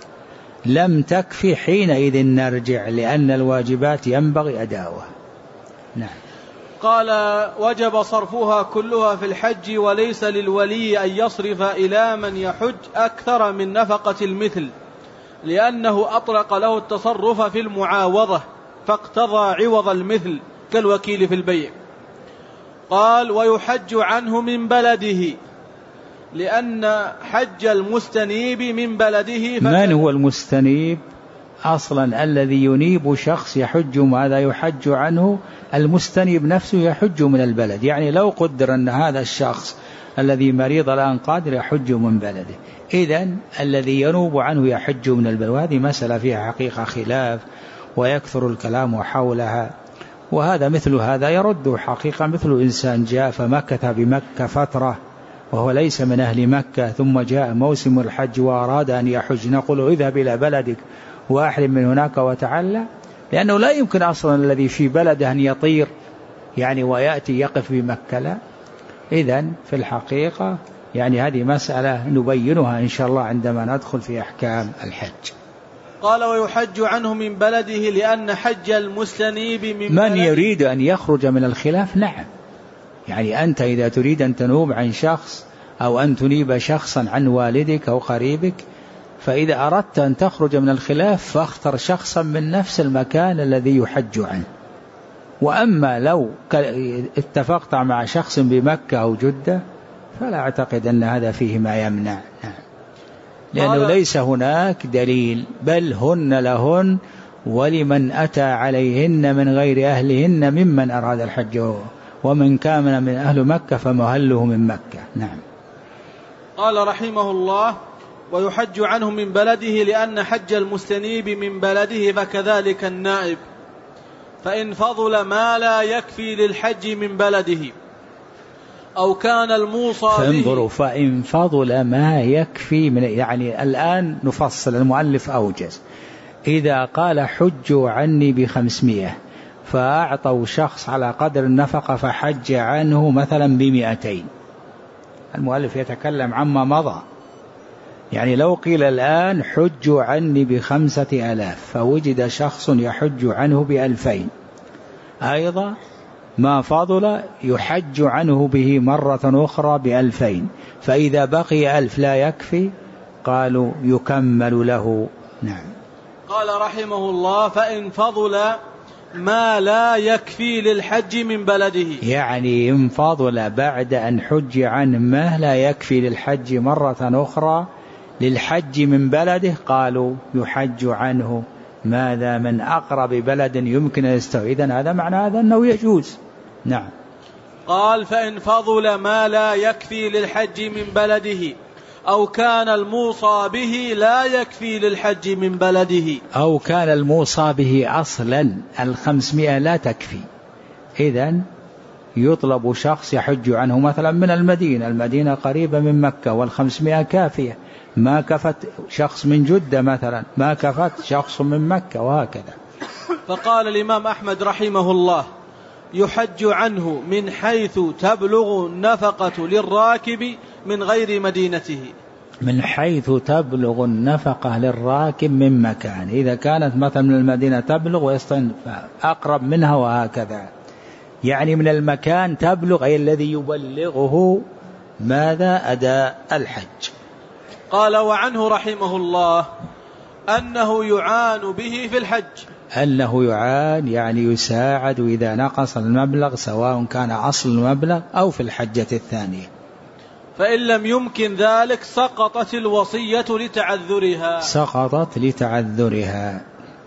لم تكفي حينئذ نرجع، لأن الواجبات ينبغي أداؤها. نعم. قال وجب صرفها كلها في الحج وليس للولي أن يصرف إلى من يحج أكثر من نفقة المثل لأنه أطلق له التصرف في المعاوضة فاقتضى عوض المثل كالوكيل في البيع. قال ويحج عنه من بلده لأن حج المستنيب من بلده. من هو المستنيب؟ أصلا الذي ينيب شخص يحج ماذا يحج عنه؟ المستنيب نفسه يحج من البلد. يعني لو قدر أن هذا الشخص الذي مريض الآن قادر يحج من بلده، إذن الذي ينوب عنه يحج من البلد. وهذه مسألة فيها حقيقة خلاف ويكثر الكلام حولها، وهذا مثل هذا يرد حقيقة مثل إنسان جاء فمكث بمكة فترة وهو ليس من أهل مكة ثم جاء موسم الحج وأراد أن يحج، نقول اذهب إلى بلدك واحرم من هناك وتعالى، لأنه لا يمكن أصلا الذي في بلده أن يطير يعني ويأتي يقف بمكة، لا. إذن في الحقيقة يعني هذه مسألة نبينها إن شاء الله عندما ندخل في أحكام الحج. قال ويحج عنه من بلده لأن حج المستنيب من, من يريد أن يخرج من الخلاف، نعم. يعني أنت إذا تريد أن تنوب عن شخص أو أن تنيب شخصا عن والدك أو قريبك، فإذا أردت أن تخرج من الخلاف فاختر شخصا من نفس المكان الذي يحج عنه. وأما لو اتفقت مع شخص بمكة أو جدة فلا أعتقد أن هذا فيه ما يمنع، نعم. لأنه ليس هناك دليل، بل هن لهن ولمن أتى عليهن من غير أهلهن ممن أراد الحج، ومن كان من أهل مكة فمهله من مكة، نعم. قال رحمه الله ويحج عنه من بلده لأن حج المستنيب من بلده فكذلك النائب، فإن فضل ما لا يكفي للحج من بلده أو كان الموصى به. فانظروا، فإن فضل ما يكفي من، يعني الآن نفصل، المؤلف أوجز. إذا قال حجوا عني بخمسمائة فأعطوا شخص على قدر النفقة فحج عنه مثلا بمئتين، المؤلف يتكلم عما مضى. يعني لو قيل الآن حجوا عني بخمسة آلاف فوجد شخص يحج عنه بألفين، أيضا ما فضل يحج عنه به مرة أخرى بألفين، فإذا بقي ألف لا يكفي قالوا يكمل له، نعم. قال رحمه الله فإن فضل ما لا يكفي للحج من بلده، يعني إن فضل بعد أن حج عنه ما لا يكفي للحج مرة أخرى للحج من بلده، قالوا يحج عنه ماذا من أقرب بلد يمكن أن يستوي. إذن هذا معنى هذا أنه يجوز، نعم. قال فإن فضل ما لا يكفي للحج من بلده أو كان الموصى به لا يكفي للحج من بلده، أو كان الموصى به أصلا الخمسمائة لا تكفي، إذن يطلب شخص يحج عنه مثلا من المدينة، المدينة قريبة من مكة والخمسمائة كافية، ما كفت شخص من جدة مثلا، ما كفت شخص من مكة، وهكذا. فقال الإمام أحمد رحمه الله يحج عنه من حيث تبلغ النفقة للراكب من غير مدينته، من حيث تبلغ النفقة للراكب من مكان، إذا كانت مثلا من المدينة تبلغ ويستن أقرب منها، وهكذا. يعني من المكان تبلغ أي الذي يبلغه ماذا أداء الحج. قال وعنه رحمه الله أنه يعان به في الحج، أنه يعان يعني يساعد إذا نقص المبلغ سواء كان أصل المبلغ أو في الحجة الثانية. فإن لم يمكن ذلك سقطت الوصية لتعذرها، سقطت لتعذرها.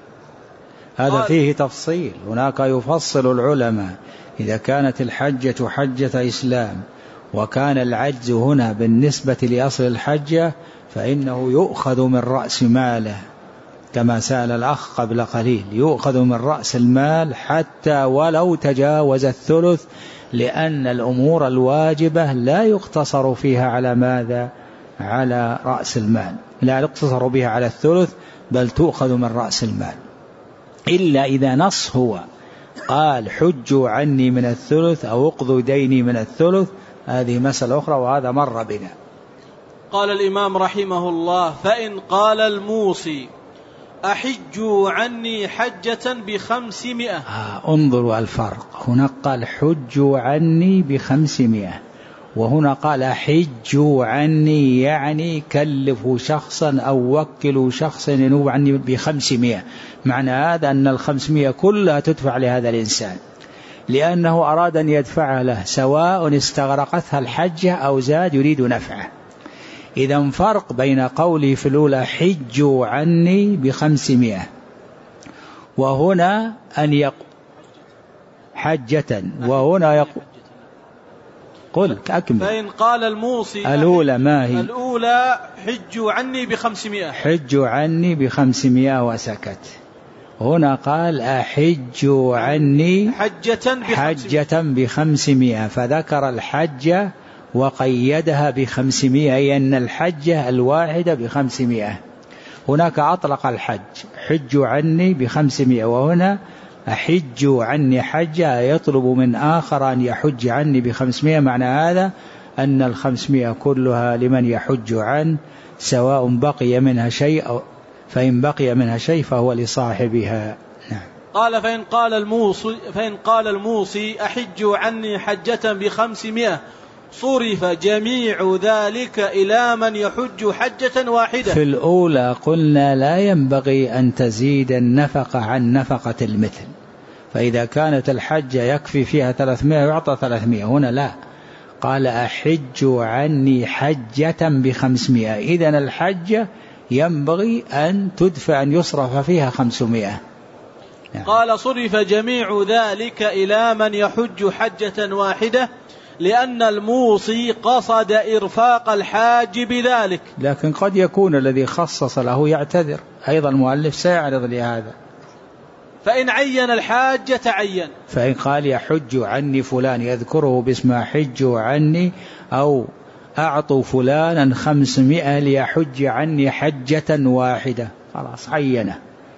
هذا فيه تفصيل، هناك يفصل العلماء إذا كانت الحجة حجة إسلام وكان العجز هنا بالنسبة لأصل الحجة فإنه يؤخذ من رأس ماله، كما سأل الأخ قبل قليل، يؤخذ من رأس المال حتى ولو تجاوز الثلث، لأن الأمور الواجبة لا يقتصر فيها على ماذا؟ على رأس المال، لا يقتصر بها على الثلث، بل تؤخذ من رأس المال، إلا إذا نص هو قال حجوا عني من الثلث أو اقضوا ديني من الثلث، هذه مسألة أخرى وهذا مر بنا. قال الإمام رحمه الله فإن قال الموصي أحجوا عني حجة بخمسمائة. آه انظروا الفرق، هنا قال حجوا عني بخمسمائة، وهنا قال حجوا عني يعني كلفوا شخصا أو وكلوا شخصا ينوب عني بخمسمائة. معنى هذا أن الخمسمائة كلها تدفع لهذا الإنسان، لأنه أراد أن يدفعها له سواء استغرقتها الحجة أو زاد يريد نفعه. إذا فرق بين قوله في الأولى حجوا عني بخمسمائة، وهنا أن يقول حجة، وهنا يقول قل أكمل. فإن قال الموصي الأولى ما هي؟ الأولى حجوا عني بخمسمائة، حجوا عني بخمسمائة وسكت. هنا قال أحجوا عني حجة بخمسمائة, حجة بخمسمائة، فذكر الحجة وقيدها بخمسمائة، أي أن الحجة الواحدة بخمسمائة. هناك أطلق الحج حجوا عني بخمسمائة، وهنا أحجوا عني حجة يطلب من آخر أن يحج عني بخمسمائة. معنى هذا أن الخمسمائة كلها لمن يحج عنه سواء بقي منها شيء أو فإن بقي منها شيء فهو لصاحبها. نعم. قال فإن قال الموصي فإن قال الموصي أحجوا عني حجة بخمسمائة صرف جميع ذلك إلى من يحج حجة واحدة. في الأولى قلنا لا ينبغي أن تزيد النفقة عن نفقة المثل، فإذا كانت الحجة يكفي فيها ثلاثمائة يعطى ثلاثمائة. هنا لا، قال أحجوا عني حجة بخمسمائة، إذن الحجة ينبغي أن تدفع أن يصرف فيها خمسمائة. يعني. قال صرف جميع ذلك إلى من يحج حجة واحدة لأن الموصي قصد إرفاق الحاج بذلك. لكن قد يكون الذي خصص له يعتذر، أيضا المؤلف سيعرض لهذا. فإن عين الحاج تعين، فإن قال يحج عني فلان يذكره باسم حج عني، أو أعطوا فلانا خمسمائة ليحج عني حجة واحدة، خلاص عينه.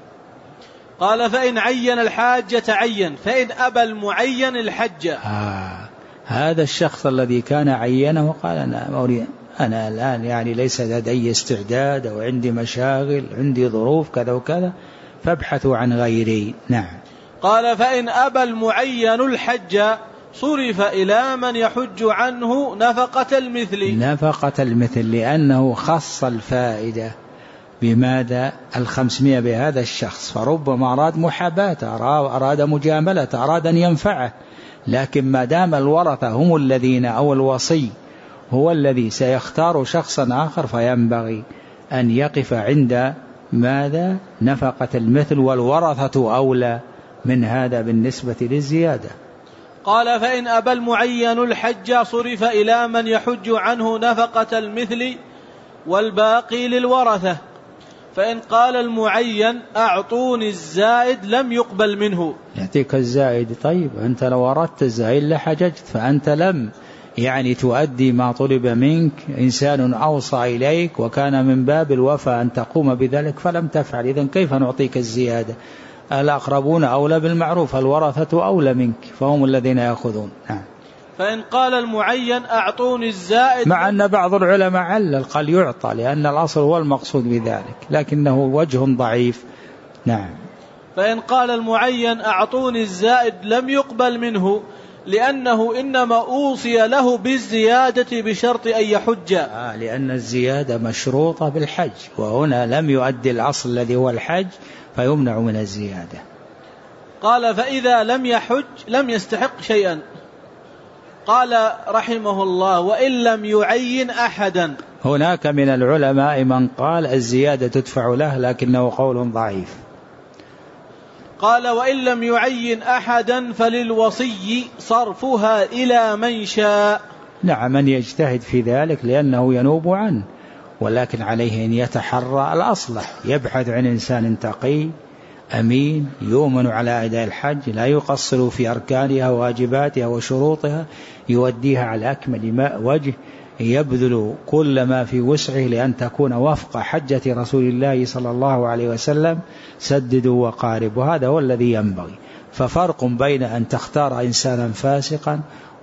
قال فإن عين الحاج تعين، فإن أبى المعين الحج. آه هذا الشخص الذي كان عينه وقال أنا أريد أنا الآن يعني ليس لدي استعداد أو عندي مشاغل عندي ظروف كذا وكذا فابحثوا عن غيري. نعم. قال فإن أبى المعين الحج صرف إلى من يحج عنه نفقة المثل. نفقة المثل لأنه خص الفائدة بماذا؟ الخمسمائة بهذا الشخص، فربما أراد محاباة، أراد مجاملة، أراد أن ينفعه، لكن ما دام الورثة هم الذين أو الوصي هو الذي سيختار شخصا آخر فينبغي أن يقف عند ماذا؟ نفقة المثل، والورثة أولى من هذا بالنسبة للزيادة. قال فإن أبى المعين الحج صرف إلى من يحج عنه نفقة المثل والباقي للورثة. فإن قال المعين أعطوني الزائد لم يقبل منه. يعطيك الزائد، طيب أنت لو أردت الزائد لحججت، فأنت لم يعني تؤدي ما طلب منك، إنسان أوصى إليك وكان من باب الوفاء أن تقوم بذلك فلم تفعل، إذن كيف نعطيك الزيادة؟ الأقربون أولى بالمعروف، الورثة أولى منك فهم الذين يأخذون. نعم. فإن قال المعين أعطوني الزائد، مع أن بعض العلماء علل قال يعطى لأن الأصل هو المقصود بذلك، لكنه وجه ضعيف. نعم. فإن قال المعين أعطوني الزائد لم يقبل منه لأنه إنما أوصي له بالزيادة بشرط أن يحج. آه لأن الزيادة مشروطة بالحج، وهنا لم يؤدي الأصل الذي هو الحج فيمنع من الزيادة. قال فإذا لم يحج لم يستحق شيئا. قال رحمه الله وإن لم يعين أحدا. هناك من العلماء من قال الزيادة تدفع له لكنه قول ضعيف. قال وإن لم يعين أحدا فللوصي صرفها إلى من شاء. نعم من يجتهد في ذلك لأنه ينوب عنه، ولكن عليه أن يتحرى الأصلح، يبحث عن إنسان تقي أمين يؤمن على أداء الحج لا يقصر في أركانها وواجباتها وشروطها، يوديها على أكمل وجه، يبذل كل ما في وسعه لأن تكون وفق حجة رسول الله صلى الله عليه وسلم سددوا وقاربوا، هذا هو الذي ينبغي. ففرق بين أن تختار إنسانا فاسقا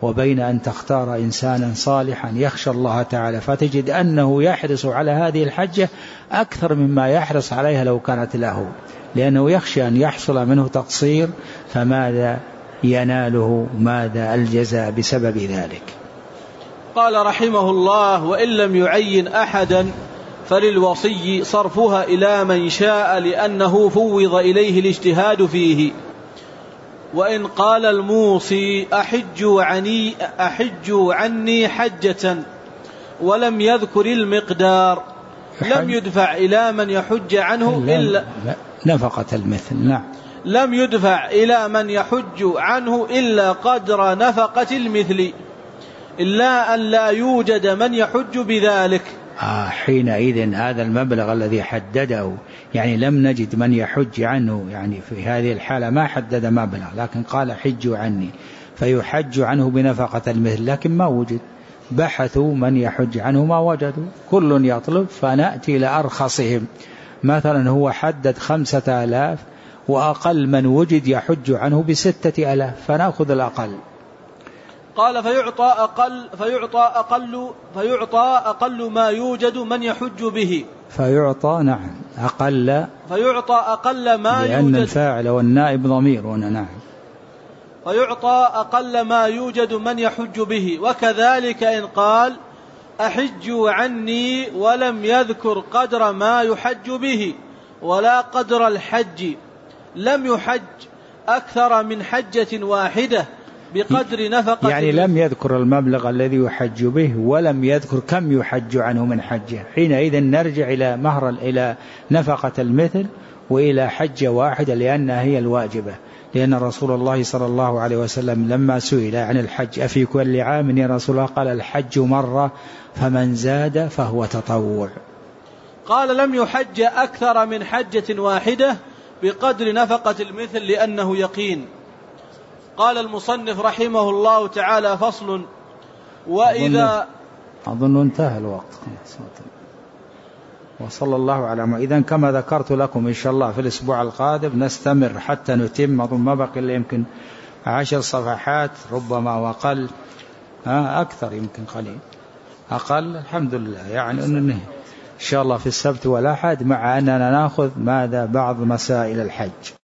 وبين أن تختار إنسانا صالحا يخشى الله تعالى فتجد أنه يحرص على هذه الحجة أكثر مما يحرص عليها لو كانت له، لأنه يخشى أن يحصل منه تقصير، فماذا يناله، ماذا الجزاء بسبب ذلك؟ قال رحمه الله: وإن لم يعين أحدا فللوصي صرفها إلى من شاء لأنه فوض إليه الاجتهاد فيه. وإن قال الموصي أحجوا عني, أحجوا عني حجة ولم يذكر المقدار لم يدفع إلى من يحج عنه إلا نفقة المثل. نعم. لم يدفع إلى من يحج عنه إلا قدر نفقة المثل إلا أن لا يوجد من يحج بذلك. آه حينئذ هذا المبلغ الذي حدده، يعني لم نجد من يحج عنه، يعني في هذه الحالة ما حدد مبلغ لكن قال حجوا عني، فيحج عنه بنفقة المثل، لكن ما وجد، بحثوا من يحج عنه ما وجدوا، كل يطلب فنأتي لأرخصهم. مثلا هو حدد خمسة آلاف وأقل من وجد يحج عنه بستة آلاف، فنأخذ الأقل. قال فيعطى أقل فيعطى أقل فيعطى أقل ما يوجد من يحج به. فيعطى نعم أقل فيعطى أقل ما لأن يوجد، لأن الفاعل والنائب ضمير هنا. نعم. فيعطى أقل ما يوجد من يحج به. وكذلك إن قال أحجوا عني ولم يذكر قدر ما يحج به ولا قدر الحج لم يحج أكثر من حجة واحدة بقدر نفقة، يعني لم يذكر المبلغ الذي يحج به ولم يذكر كم يحج عنه من حجه، حينئذ نرجع إلى مهر إلى نفقة المثل وإلى حجة واحدة لأنها هي الواجبة، لأن رسول الله صلى الله عليه وسلم لما سئل عن الحج أفي كل عام يا رسول الله قال الحج مرة فمن زاد فهو تطوع. قال لم يحج أكثر من حجة واحدة بقدر نفقة المثل لأنه يقين. قال المصنف رحمه الله تعالى: فصل. وإذا أظن, أظن انتهى الوقت. وصلى الله على ما إذن كما ذكرت لكم إن شاء الله في الأسبوع القادم نستمر حتى نتم، أظن ما بقي إلا يمكن عشر صفحات ربما وقل، أكثر يمكن قليل أقل، الحمد لله يعني إن شاء الله في السبت والأحد، مع أننا نأخذ ماذا بعض مسائل الحج.